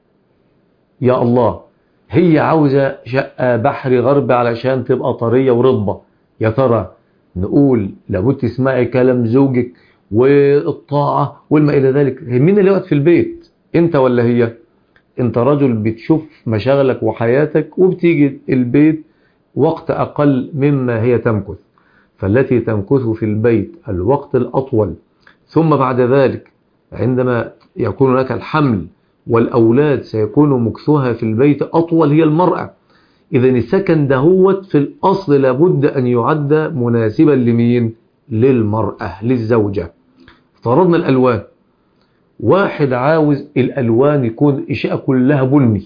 يا الله، هي عاوزة شقة بحري غربي علشان تبقى طرية ورطبة. يا ترى نقول لابد تسمعي كلام زوجك والطاعة والما إلى ذلك، مين اللي يقعد في البيت؟ انت ولا هي؟ انت رجل بتشوف مشاغلك وحياتك وبتيجي البيت وقت أقل مما هي تمكث. فالتي تمكث في البيت الوقت الأطول، ثم بعد ذلك عندما يكون لك الحمل والأولاد سيكون مكثها في البيت أطول، هي المرأة. إذن السكن دهوت في الأصل لابد أن يعد مناسبا لمين؟ للمرأة، للزوجة. افترضنا الألوان، واحد عاوز الألوان يكون إشاء كلها بني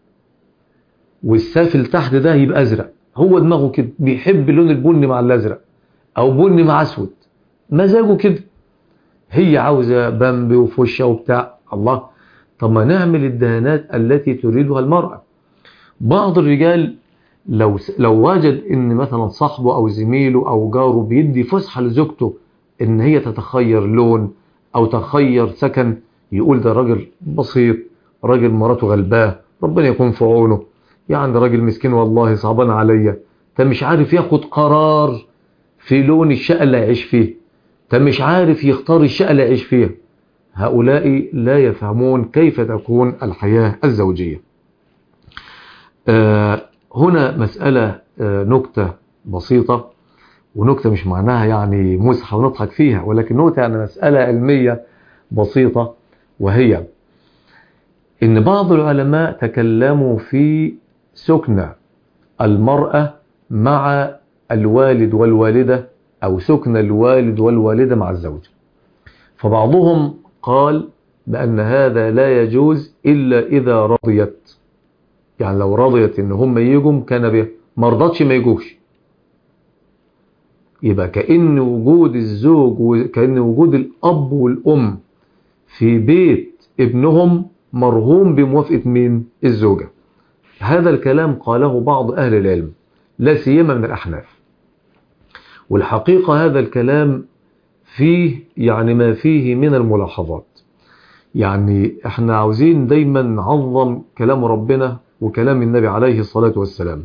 والسافل تحت ده يبقى أزرق، هو دماغه كده بيحب اللون البني مع الأزرق أو بني مع أسود، مزاجه كده. هي عاوزة بامبي وفوشة وبتاع. الله، طب ما نعمل الدهانات التي تريدها المرأة. بعض الرجال لو لو وجد ان مثلا صاحبه او زميله او جاره بيدي فسحه لزوجته ان هي تتخير لون او تخير سكن، يقول ده راجل بسيط، راجل مراته غلباه، ربنا يكون في عونه، يعني راجل مسكين والله صعبان عليا. ده مش عارف ياخد قرار في لون الشقة اللي هيعيش فيه، ده مش عارف يختار الشقة اللي هيعيش فيها. هؤلاء لا يفهمون كيف تكون الحياة الزوجية. آه هنا مسألة آه نكتة بسيطة، ونكتة مش معناها يعني مزحة ونضحك فيها، ولكن نكتة يعني مسألة علمية بسيطة، وهي إن بعض العلماء تكلموا في سكن المرأة مع الوالد والوالدة، أو سكن الوالد والوالدة مع الزوج. فبعضهم قال بأن هذا لا يجوز إلا إذا رضيت، يعني لو رضيت إن هم يجوا كان به، ما رضتش ما يجوش. يبقى كأن وجود الزوج وكأن وجود الأب والأم في بيت ابنهم مرهون بموافقة مين؟ الزوجة. هذا الكلام قاله بعض أهل العلم لا سيما من الأحناف، والحقيقة هذا الكلام فيه يعني ما فيه من الملاحظات. يعني احنا عاوزين دايما نعظم كلام ربنا وكلام النبي عليه الصلاة والسلام،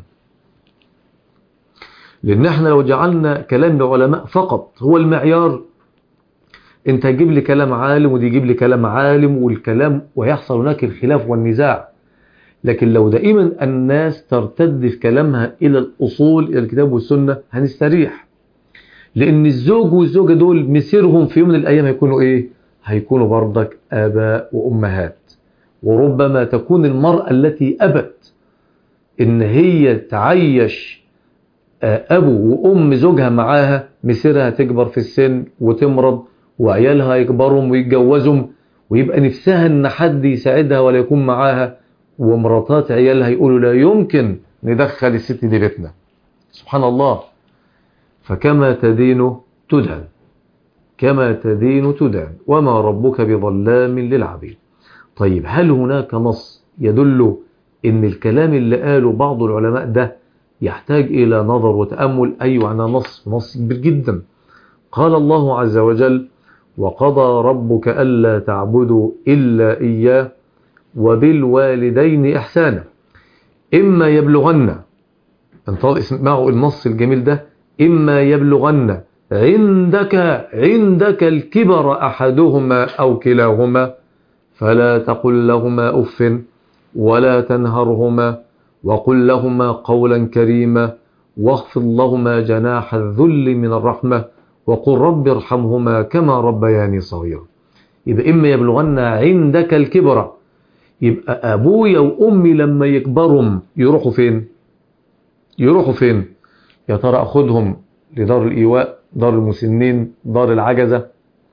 لأن احنا لو جعلنا كلام العلماء فقط هو المعيار، انت هتجيب لي كلام عالم ودي يجيب لي كلام عالم والكلام، ويحصل هناك الخلاف والنزاع. لكن لو دائما الناس ترتد في كلامها إلى الأصول، إلى الكتاب والسنة، هنستريح. لأن الزوج والزوجة دول مسيرهم في يوم من الأيام هيكونوا إيه؟ هيكونوا برضك آباء وأمهات. وربما تكون المرأة التي أبت إن هي تعيش أبو وأم زوجها معاها، مسيرها تكبر في السن وتمرض، وعيالها يكبرهم ويتجوزهم، ويبقى نفسها إن حد يساعدها ولا يكون معاها، ومراتات عيالها يقولوا لا يمكن ندخل الست دي بيتنا. سبحان الله. فكما تدين تدان، كما تدين تدان، وما ربك بظلام للعبيد. طيب هل هناك نص يدل ان الكلام اللي قاله بعض العلماء ده يحتاج الى نظر وتأمل؟ ايوه، عنا نص نص كبير جدا. قال الله عز وجل: وقضى ربك ألا تعبدوا إلا إياه وبالوالدين إحسانا إما يبلغن، اسمعوا النص الجميل ده، إما يبلغن عندك عندك الكبر أحدهما أو كلاهما فلا تقل لهما أف ولا تنهرهما وقل لهما قولا كريما واخفض لهما جناح الذل من الرحمة وقل رب ارحمهما كما ربياني صغيرا. يبقى إما يبلغن عندك الكبر، يبقى أبويا وأمي لما يكبرهم يروحوا فين؟ يروحوا فين؟ يا ترى أخدهم لدار الإيواء، دار المسنين، دار العجزة،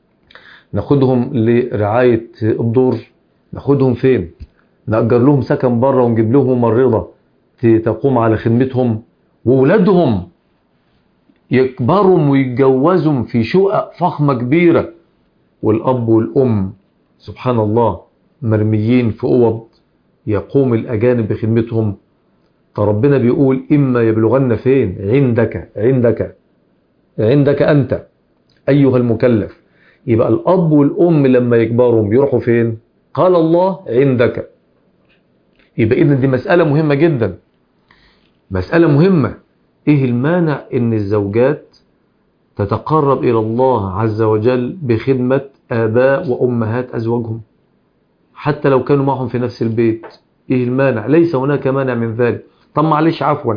ناخدهم لرعاية الدور، ناخدهم فين؟ نأجر لهم سكن بره ونجيب لهم ممرضة تقوم على خدمتهم، وولادهم يكبرهم ويتجوزهم في شقق فخمة كبيرة، والأب والأم سبحان الله مرميين في أوض يقوم الأجانب بخدمتهم. فربنا بيقول إما يبلغن فين؟ عندك عندك عندك أنت أيها المكلف. يبقى الأب والأم لما يكبرهم يروحوا فين؟ قال الله عندك. يبقى إذن دي مسألة مهمة جدا، مسألة مهمة. إيه المانع إن الزوجات تتقرب إلى الله عز وجل بخدمة آباء وأمهات أزواجهم حتى لو كانوا معهم في نفس البيت؟ إيه المانع؟ ليس هناك مانع من ذلك. طب معلش عفوا،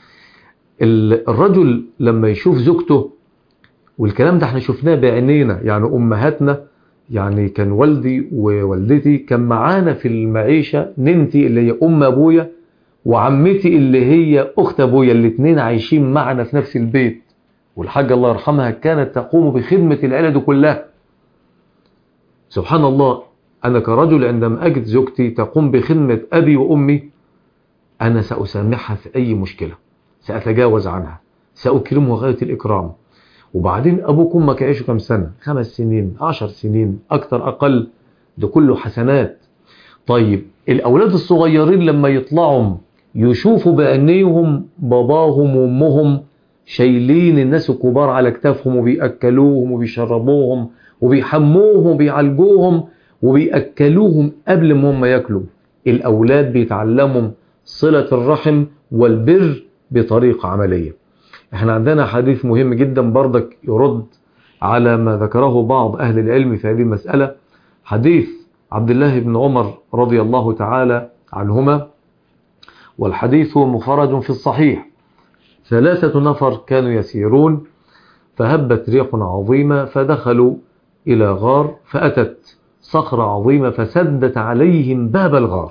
الرجل لما يشوف زوجته، والكلام ده احنا شفناه بعينينا، يعني أمهاتنا، يعني كان والدي ووالدتي كان معانا في المعيشة ننتي اللي هي أم أبويا وعمتي اللي هي أخت أبويا، الاثنين عايشين معنا في نفس البيت، والحاجة الله يرحمها كانت تقوم بخدمة العيلة دي كلها. سبحان الله. أنا كرجل عندما أجد زوجتي تقوم بخدمة أبي وأمي أنا سأسامحها في أي مشكلة، سأتجاوز عنها، سأكرمه غاية الإكرام. وبعدين أبوك وأمك يعيشوا كم سنة؟ خمس سنين، عشر سنين، أكتر أقل، ده كله حسنات. طيب الأولاد الصغيرين لما يطلعوا يشوفوا بعينيهم باباهم وأمهم شايلين الناس الكبار على كتافهم وبيأكلوهم وبيشربوهم وبيحموهم وبيعالجوهم وبيأكلوهم قبل ما هم يأكلوا، الأولاد بيتعلموا صلة الرحم والبر بطريقة عملية. احنا عندنا حديث مهم جدا برضك يرد على ما ذكره بعض أهل العلم في هذه المسألة، حديث عبد الله بن عمر رضي الله تعالى عنهما، والحديث مخرج في الصحيح. ثلاثة نفر كانوا يسيرون فهبت ريح عظيمة فدخلوا إلى غار، فأتت صخرة عظيمة فسدت عليهم باب الغار،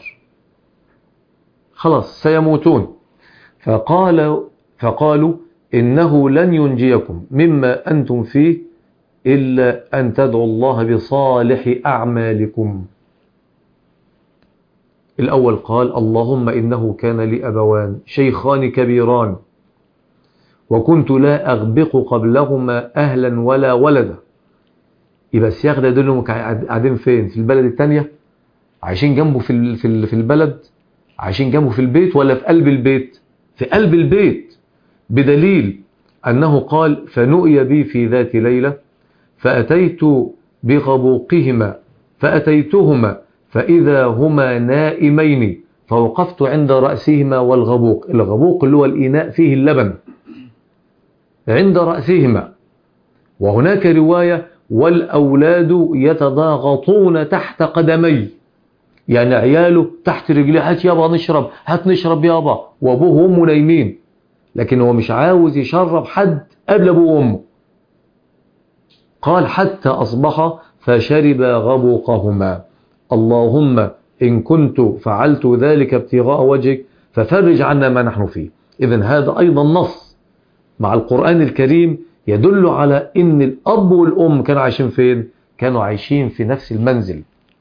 خلاص سيموتون. فقال فقالوا إنه لن ينجيكم مما أنتم فيه إلا أن تدعوا الله بصالح أعمالكم. الأول قال اللهم إنه كان لي أبوان شيخان كبيران وكنت لا أغبق قبلهما أهلا ولا ولدا. يبقى السياق ده يدلهم قاعدين فين؟ في البلد التانية؟ عايشين جنبه في في البلد؟ عايشين جنبه في البيت ولا في قلب البيت؟ في قلب البيت، بدليل أنه قال فنؤي بي في ذات ليلة فأتيت بغبوقهما فأتيتهما فإذا هما نائمين فوقفت عند رأسهما والغبوق، الغبوق اللي هو الإناء فيه اللبن، عند رأسهما. وهناك رواية والأولاد يتضاغطون تحت قدمي، يعني عياله تحت رجليه، هات يابا نشرب، هات نشرب يابا، وابوه وامه نايمين، لكن هو مش عاوز يشرب حد قبل ابوه وامه. قال حتى أصبح فشرب غبوقهما، اللهم إن كنت فعلت ذلك ابتغاء وجهك ففرج عنا ما نحن فيه. إذن هذا أيضا نص مع القرآن الكريم يدل على إن الأب والأم كانوا عايشين فين؟ كانوا عايشين في نفس المنزل.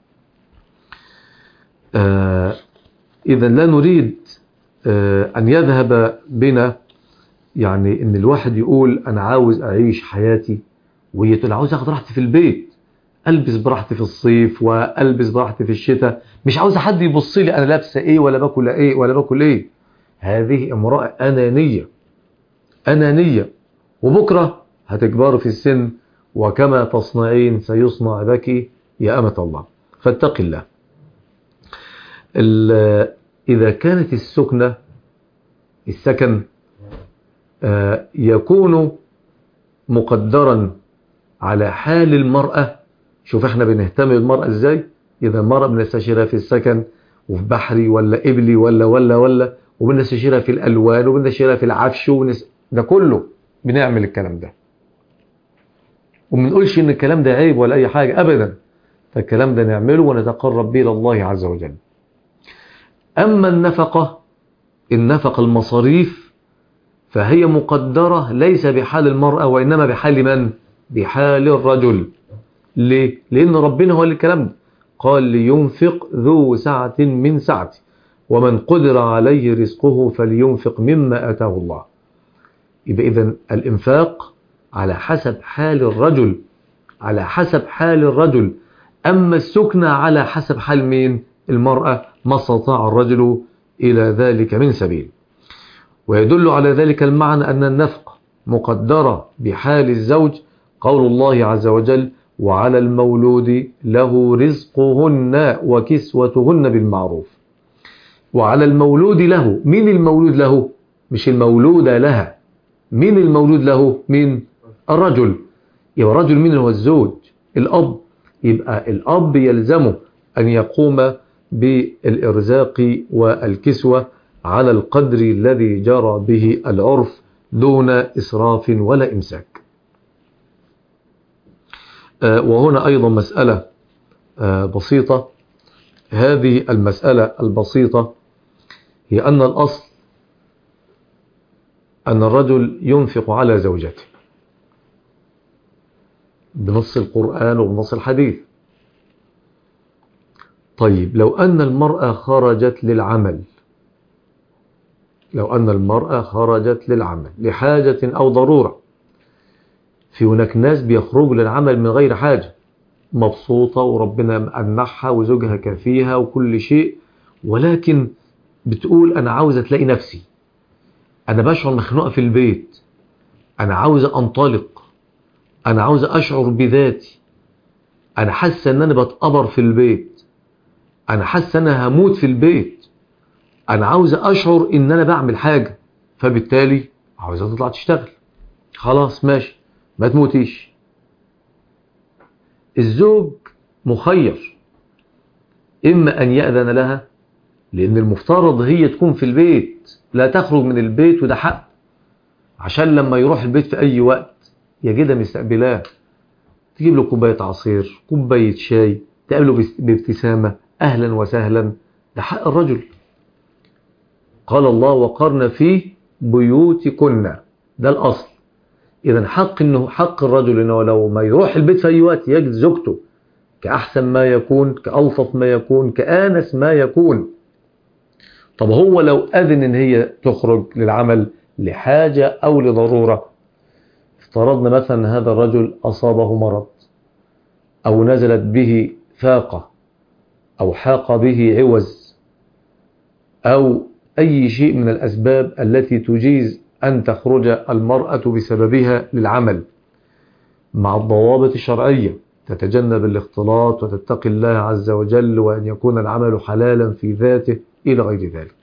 آه إذن لا نريد آه أن يذهب بنا يعني إن الواحد يقول أنا عاوز أعيش حياتي ويقول عاوز أخذ راحتي في البيت، ألبس براحتي في الصيف وألبس براحتي في الشتاء، مش عاوز حد يبص لي أنا لابسة إيه ولا باكل إيه ولا باكل إيه. هذه امرأة أنانية أنانية، وبكرة هتكبر في السن وكما تصنعين سيصنع بك يا أمة الله، فاتق الله. إذا كانت السكنة السكن يكون مقدرا على حال المرأة، شوف احنا بنهتم بالمرأة ازاي. إذا المرأة بنستشيرها في السكن وفي بحري ولا إبلي ولا ولا ولا وبنستشيرها في الألوان وبنستشيرها في العفش ونس... ده كله بنعمل الكلام ده، وما نقولش ان الكلام ده عيب ولا اي حاجة ابدا، فالكلام ده نعمله ونتقرب به الى الله عز وجل. اما النفقة، النفقة المصاريف فهي مقدرة ليس بحال المرأة وانما بحال من؟ بحال الرجل. ليه؟ لان ربنا هو الكلام ده قال لينفق ذو سعة من سعته ومن قدر عليه رزقه فلينفق مما آتاه الله. يبقى إذن الإنفاق على حسب حال الرجل، على حسب حال الرجل. أما السكنة على حسب حال مين؟ المرأة، ما استطاع الرجل إلى ذلك من سبيل. ويدل على ذلك المعنى أن النفقة مقدرة بحال الزوج، قول الله عز وجل وعلى المولود له رزقهن وكسوتهن بالمعروف. وعلى المولود له، مين المولود له؟ مش المولودة لها، مين المولود له؟ مين؟ الرجل. يبقى الرجل مين هو؟ الزوج، الأب. يبقى الأب يلزمه أن يقوم بالإرزاق والكسوة على القدر الذي جرى به العرف دون إسراف ولا إمساك. وهنا أيضا مسألة بسيطة. هذه المسألة البسيطة هي أن الأصل أن الرجل ينفق على زوجته بنص القرآن وبنص الحديث. طيب لو أن المرأة خرجت للعمل، لو أن المرأة خرجت للعمل لحاجة أو ضرورة، في هناك ناس بيخرجوا للعمل من غير حاجة، مبسوطة وربنا مأنحها وزوجها كفيها وكل شيء، ولكن بتقول أنا عاوزة تلاقي نفسي، أنا بشعر مخنوقة في البيت، أنا عاوزة أنطلق، أنا عاوزة أشعر بذاتي، أنا حاسة أن أنا بتقبر في البيت، أنا حاسة أن أنا هموت في البيت، أنا عاوزة أشعر أن أنا بعمل حاجة، فبالتالي عاوزة تطلع تشتغل، خلاص ماشي ما تموتيش. الزوج مخير، إما أن يأذن لها، لأن المفترض هي تكون في البيت لا تخرج من البيت، وده حق، عشان لما يروح البيت في أي وقت يجدها مستقبلاه، تجيب له كوباية عصير، كوباية شاي، تقابله بابتسامة، أهلا وسهلا، ده حق الرجل. قال الله وقرن في بيوتكن، ده الأصل. إذا حق إنه حق الرجل إنه لو ما يروح البيت في أي وقت يجد زوجته كأحسن ما يكون، كألطف ما يكون، كآنس ما يكون. طب هو لو أذن إن هي تخرج للعمل لحاجة أو لضرورة، افترضنا مثلا هذا الرجل أصابه مرض، أو نزلت به فاقة، أو حاق به عوز، أو أي شيء من الأسباب التي تجيز أن تخرج المرأة بسببها للعمل، مع الضوابط الشرعية، تتجنب الاختلاط وتتقي الله عز وجل، وأن يكون العمل حلالا في ذاته إلى غير ذلك.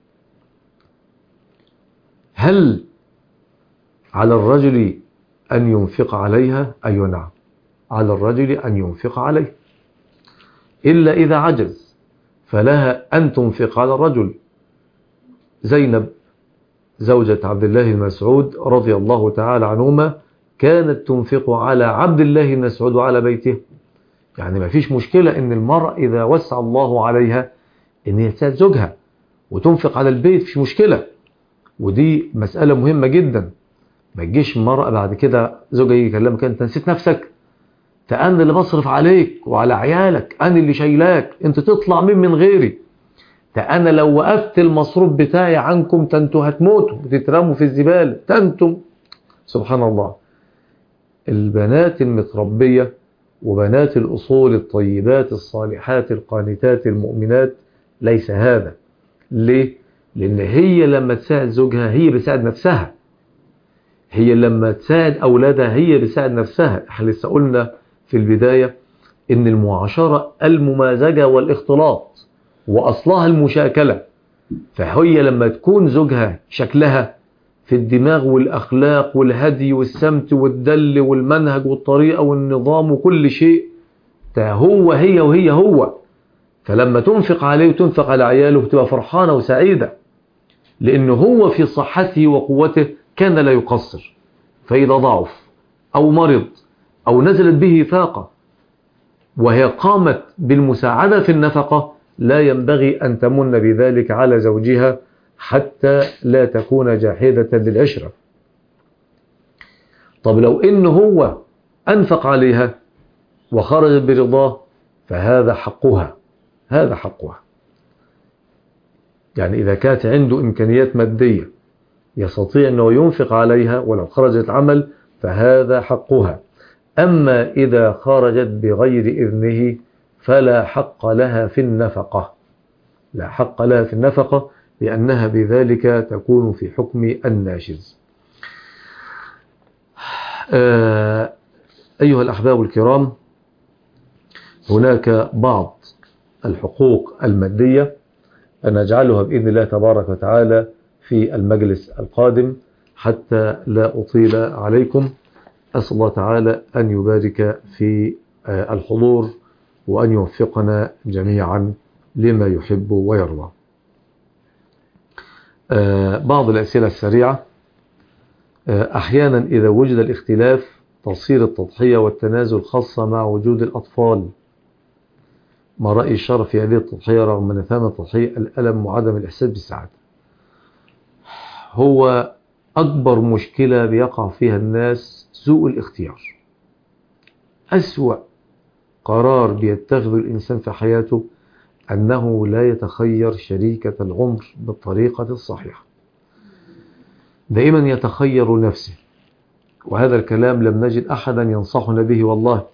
هل على الرجل أن ينفق عليها؟ أيوة نعم، على الرجل أن ينفق عليه، إلا إذا عجز فلها أن تنفق على الرجل. زينب زوجة عبد الله المسعود رضي الله تعالى عنهما كانت تنفق على عبد الله المسعود وعلى بيته. يعني ما فيش مشكلة إن المرأة إذا وسع الله عليها إن هي تساعد زوجها وتنفق على البيت، مش مشكلة، ودي مسألة مهمة جدا. ما تجيش المرأة بعد كده زوجها يجي يكلمك أنت نسيت نفسك، أنا اللي بصرف عليك وعلى عيالك، أنا اللي شايلاك، أنت تطلع مين من غيري، أنا لو وقفت المصروف بتاعي عنكم تنتوا هتموتوا وتترموا في الزبالة تنتم. سبحان الله. البنات المتربية وبنات الأصول الطيبات الصالحات القانتات المؤمنات ليس هذا. ليه؟ لأن هي لما تساعد زوجها هي بتساعد نفسها، هي لما تساعد أولادها هي بتساعد نفسها. احنا لسه قلنا في البداية إن المعاشرة الممازجة والاختلاط وأصلها المشاكلة، فهي لما تكون زوجها شكلها في الدماغ والأخلاق والهدي والسمت والدل والمنهج والطريقة والنظام وكل شيء، هو هي وهي هو، فلما تنفق عليه وتنفق على عياله تبقى فرحانة وسعيدة، لأنه هو في صحته وقوته كان لا يقصر، فإذا ضعف أو مرض أو نزلت به فاقة وهي قامت بالمساعدة في النفقة، لا ينبغي أن تمن بذلك على زوجها حتى لا تكون جاحدة للعشرة. طب لو إنه هو أنفق عليها وخرجت برضاه فهذا حقها، هذا حقها. يعني إذا كانت عنده إمكانيات مادية يستطيع أنه ينفق عليها ولو خرجت عمل فهذا حقها. أما إذا خرجت بغير إذنه فلا حق لها في النفقة، لا حق لها في النفقة، لأنها بذلك تكون في حكم الناشز. آه أيها الأحباب الكرام، هناك بعض الحقوق المادية نجعلها بإذن الله تبارك وتعالى في المجلس القادم حتى لا أطيل عليكم. أسأل الله تعالى أن يبارك في الحضور وأن يوفقنا جميعا لما يحب ويرضى. بعض الأسئلة السريعة. أحيانا إذا وجد الاختلاف تصير التضحية والتنازل خاصة مع وجود الأطفال، ما رأي الشرع في هذه التضحية رغم من ثمن التضحية الألم وعدم الإحساس بالسعادة؟ هو أكبر مشكلة بيقع فيها الناس سوء الاختيار. أسوأ قرار بيتخذ الإنسان في حياته أنه لا يتخير شريكة العمر بالطريقة الصحيحة، دائما يتخير نفسه، وهذا الكلام لم نجد أحدا ينصحنا به والله.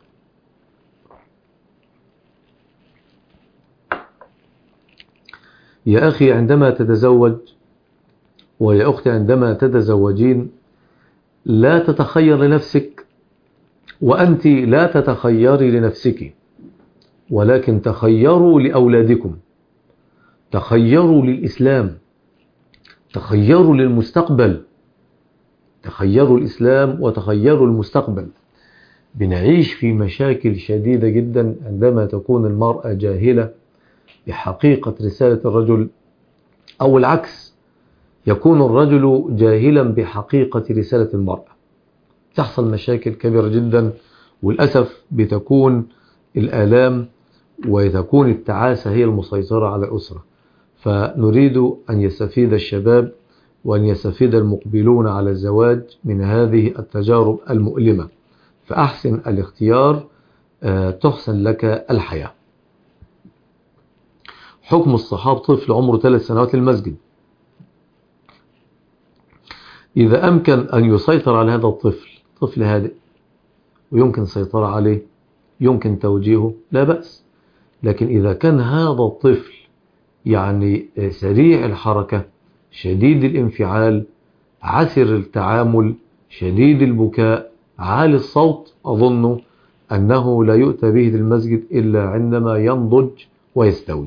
يا أخي عندما تتزوج ويا أختي عندما تتزوجين لا تتخير لنفسك، وأنت لا تتخيري لنفسك، ولكن تخيروا لأولادكم، تخيروا للإسلام، تخيروا للمستقبل، تخيروا الإسلام وتخيروا المستقبل. بنعيش في مشاكل شديدة جدا عندما تكون المرأة جاهلة بحقيقة رسالة الرجل، أو العكس، يكون الرجل جاهلا بحقيقة رسالة المرأة. تحصل مشاكل كبيرة جدا، وللأسف بتكون الآلام وتكون التعاسة هي المسيطرة على الأسرة. فنريد أن يستفيد الشباب وأن يستفيد المقبلون على الزواج من هذه التجارب المؤلمة، فأحسن الاختيار تحسن لك الحياة. حكم الصحاب طفل عمره ثلاث سنوات للمسجد. إذا أمكن أن يسيطر على هذا الطفل، طفل هادئ ويمكن السيطرة عليه، يمكن توجيهه، لا بأس. لكن إذا كان هذا الطفل يعني سريع الحركة، شديد الانفعال، عسر التعامل، شديد البكاء، عالي الصوت، أظن أنه لا يؤتى به للمسجد إلا عندما ينضج ويستوي.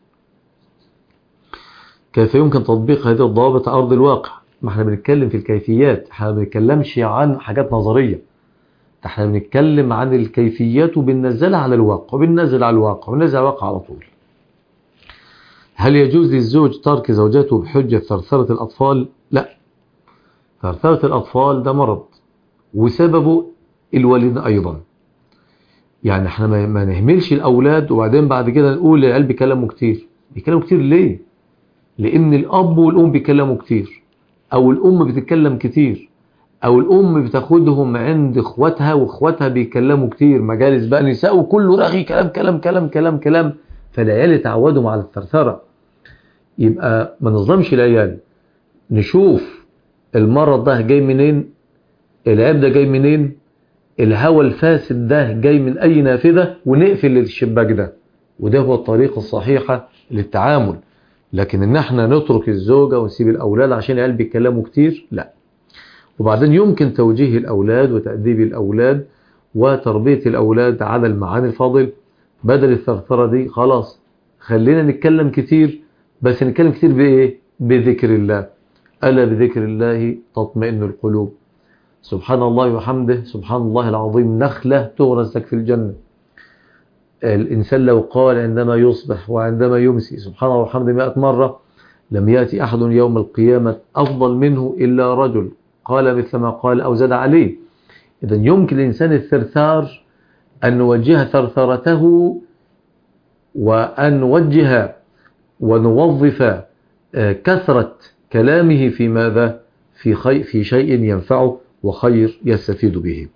كيف يمكن تطبيق هذه الضوابط على أرض الواقع؟ ما احنا بنتكلم في الكيفيات، احنا ما بنتكلمش عن حاجات نظرية، احنا بنتكلم عن الكيفيات وبننزلها على الواقع، وبننزل على الواقع وبننزل على الواقع على طول. هل يجوز للزوج ترك زوجته بحجة ثرثرة الأطفال؟ لا، ثرثرة الأطفال ده مرض وسببه الوالدين أيضا. يعني احنا ما نهملش الأولاد وبعدين بعد كده نقول للعيال بيكلموا كتير. بيكلموا كتير ليه؟ لأن الأب والأم بيكلموا كتير، أو الأم بتتكلم كتير، أو الأم بتاخدهم عند إخواتها وإخواتها بيكلموا كتير، مجالس بقى نساء وكله رغي كلام كلام كلام كلام كلام، فالعيال يتعودوا على الثرثرة. يبقى ما نظلمش العيال، نشوف المرض ده جاي منين، العيب ده جاي منين، الهوى الفاسد ده جاي من أي نافذة، ونقفل الشباك ده. وده هو الطريقة الصحيحة للتعامل. لكن ان احنا نترك الزوجة ونسيب الأولاد عشان العيال بيتكلموا كتير، لا. وبعدين يمكن توجيه الأولاد وتأديب الأولاد وتربية الأولاد على المعاني الفاضل، بدل الثرثرة دي. خلاص خلينا نتكلم كتير، بس نتكلم كتير بإيه؟ بذكر الله. ألا بذكر الله تطمئن القلوب. سبحان الله وحمده، سبحان الله العظيم، نخلة تغرس لك في الجنة. الإنسان لو قال عندما يصبح وعندما يمسي سبحان الله وحمده مئة مرة، لم يأتي أحد يوم القيامة أفضل منه إلا رجل قال مثل ما قال أو زاد عليه. إذن يمكن الإنسان الثرثار أن نوجه ثرثرته، وأن نوجه ونوظف كثرة كلامه في ماذا؟ في, خي في شيء ينفعه وخير يستفيد به.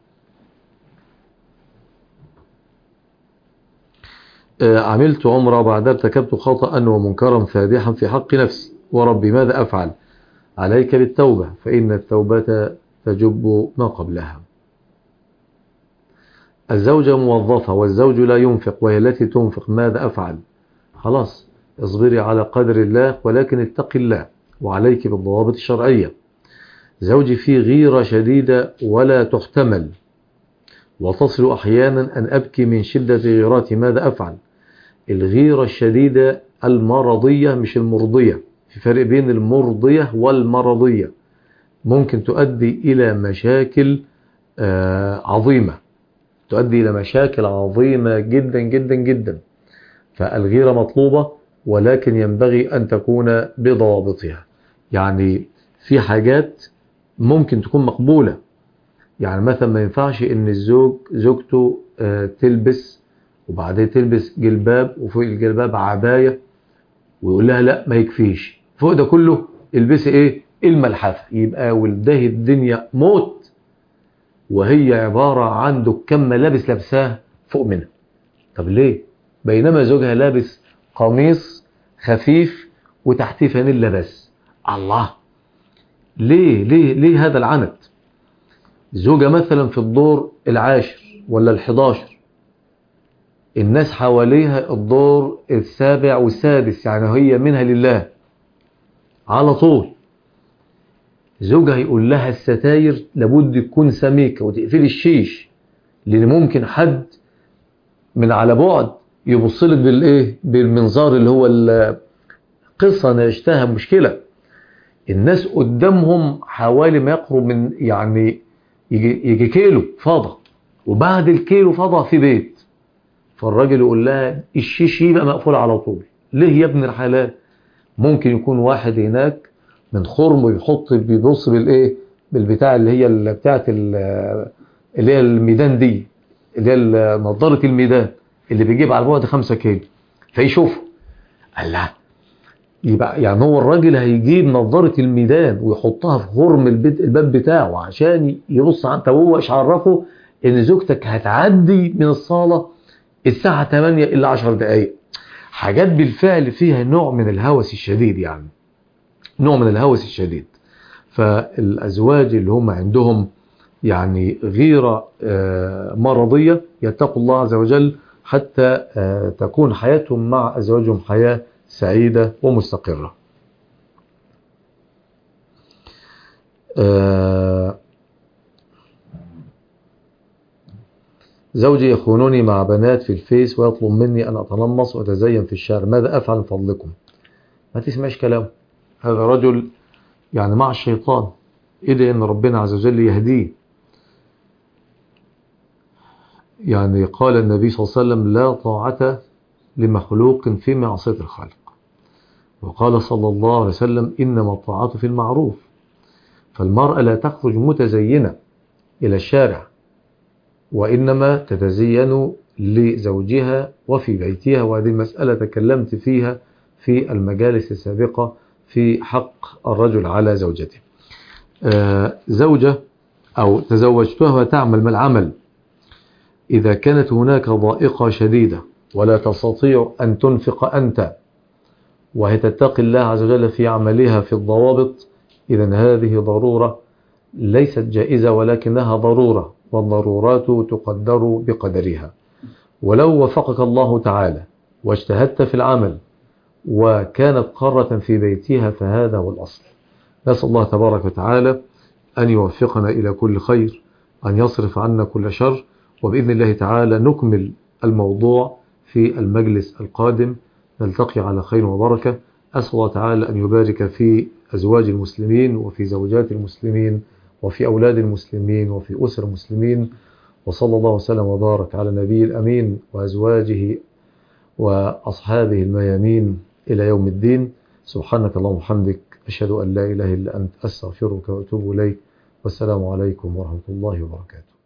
عملت عمرة بعد ارتكبت خطأ ومنكرا فادحا في حق نفسي وربي، ماذا أفعل؟ عليك بالتوبة، فإن التوبة تجب ما قبلها. الزوجة موظفة والزوج لا ينفق وهي التي تنفق، ماذا أفعل؟ خلاص اصبري على قدر الله، ولكن اتق الله وعليك بالضوابط الشرعية. زوجي فيه غيرة شديدة ولا تحتمل، وتصل أحيانا أن أبكي من شدة غيراتي، ماذا أفعل؟ الغيرة الشديدة المرضية مش المرضية، في فرق بين المرضية والمرضية، ممكن تؤدي إلى مشاكل عظيمة، تؤدي إلى مشاكل عظيمة جدا جدا جدا. فالغيرة مطلوبة، ولكن ينبغي أن تكون بضوابطها. يعني في حاجات ممكن تكون مقبولة، يعني مثلا ما ينفعش ان الزوج زوجته تلبس وبعدين تلبس جلباب وفوق الجلباب عباية ويقول لها لا ما يكفيش، فوق ده كله البسي ايه؟ الملحفة. يبقى ولده الدنيا موت، وهي عبارة عن دكان ملابس لابساه فوق منها. طب ليه؟ بينما زوجها لابس قميص خفيف وتحتيه فانيلا بس. الله، ليه ليه ليه هذا العنت؟ زوجة مثلا في الدور العاشر ولا الحداشر، الناس حواليها الدور السابع والسادس، يعني هي منها لله على طول. زوجها يقول لها الستاير لابد تكون سميكة وتقفل الشيش، لان ممكن حد من على بعد يبصلك بالايه؟ بالمنظار اللي هو القصة نعشتها مشكلة. الناس قدامهم حوالي ما يقرب من يعني يجي, يجي كيلو فاضة، وبعد الكيلو فاضة في بيت. فالراجل يقول لها الشيش يبقى مقفول على طول. ليه يا ابن الحلال؟ ممكن يكون واحد هناك من خرم ويحط بيبص بالايه بالبتاع اللي هي اللي بتاعت اللي هي الميدان دي، اللي هي نظارة الميدان اللي بيجيب على بعد خمسة كيلو، فيشوفه. قال لها يبقى يعني هو الراجل هيجيب نظارة الميدان ويحطها في خرم البيت الباب بتاعه عشان يبص عن. طب هو ايش عرفه ان زوجتك هتعدي من الصالة الساعة ثمانية إلا عشر دقايق؟ حاجات بالفعل فيها نوع من الهوس الشديد، يعني نوع من الهوس الشديد. فالأزواج اللي هم عندهم يعني غيرة مرضية يتقوا الله عز وجل حتى تكون حياتهم مع أزواجهم حياة سعيدة ومستقرة. زوجي يخونني مع بنات في الفيس ويطلب مني أن أتنمص وأتزين في الشارع، ماذا أفعل من فضلكم؟ ما تسمعش كلام هذا رجل يعني مع الشيطان، إذا أن ربنا عز وجل يهديه. يعني قال النبي صلى الله عليه وسلم لا طاعة لمخلوق في معصية الخالق، وقال صلى الله عليه وسلم إنما الطاعة في المعروف. فالمرأة لا تخرج متزينة إلى الشارع، وإنما تتزين لزوجها وفي بيتها، وهذه المسألة تكلمت فيها في المجالس السابقة في حق الرجل على زوجته. آه زوجة أو تزوجتها وتعمل ما العمل إذا كانت هناك ضائقة شديدة ولا تستطيع أن تنفق أنت، وهي تتقي الله عز وجل في عملها في الضوابط، إذن هذه ضرورة ليست جائزة ولكنها ضرورة، والضرورات تقدر بقدرها. ولو وفقك الله تعالى واجتهدت في العمل وكانت قارة في بيتها فهذا هو الأصل. نسأل الله تبارك وتعالى أن يوفقنا إلى كل خير، أن يصرف عنا كل شر، وبإذن الله تعالى نكمل الموضوع في المجلس القادم، نلتقي على خير وبركة. أسأل الله تعالى أن يبارك في أزواج المسلمين وفي زوجات المسلمين وفي أولاد المسلمين وفي أسر المسلمين، وصلى الله وسلم وبارك على نبي الأمين وأزواجه وأصحابه الميامين إلى يوم الدين. سبحانك اللهم وبحمدك، أشهد أن لا إله إلا أنت، أستغفرك وأتوب إليك، والسلام عليكم ورحمة الله وبركاته.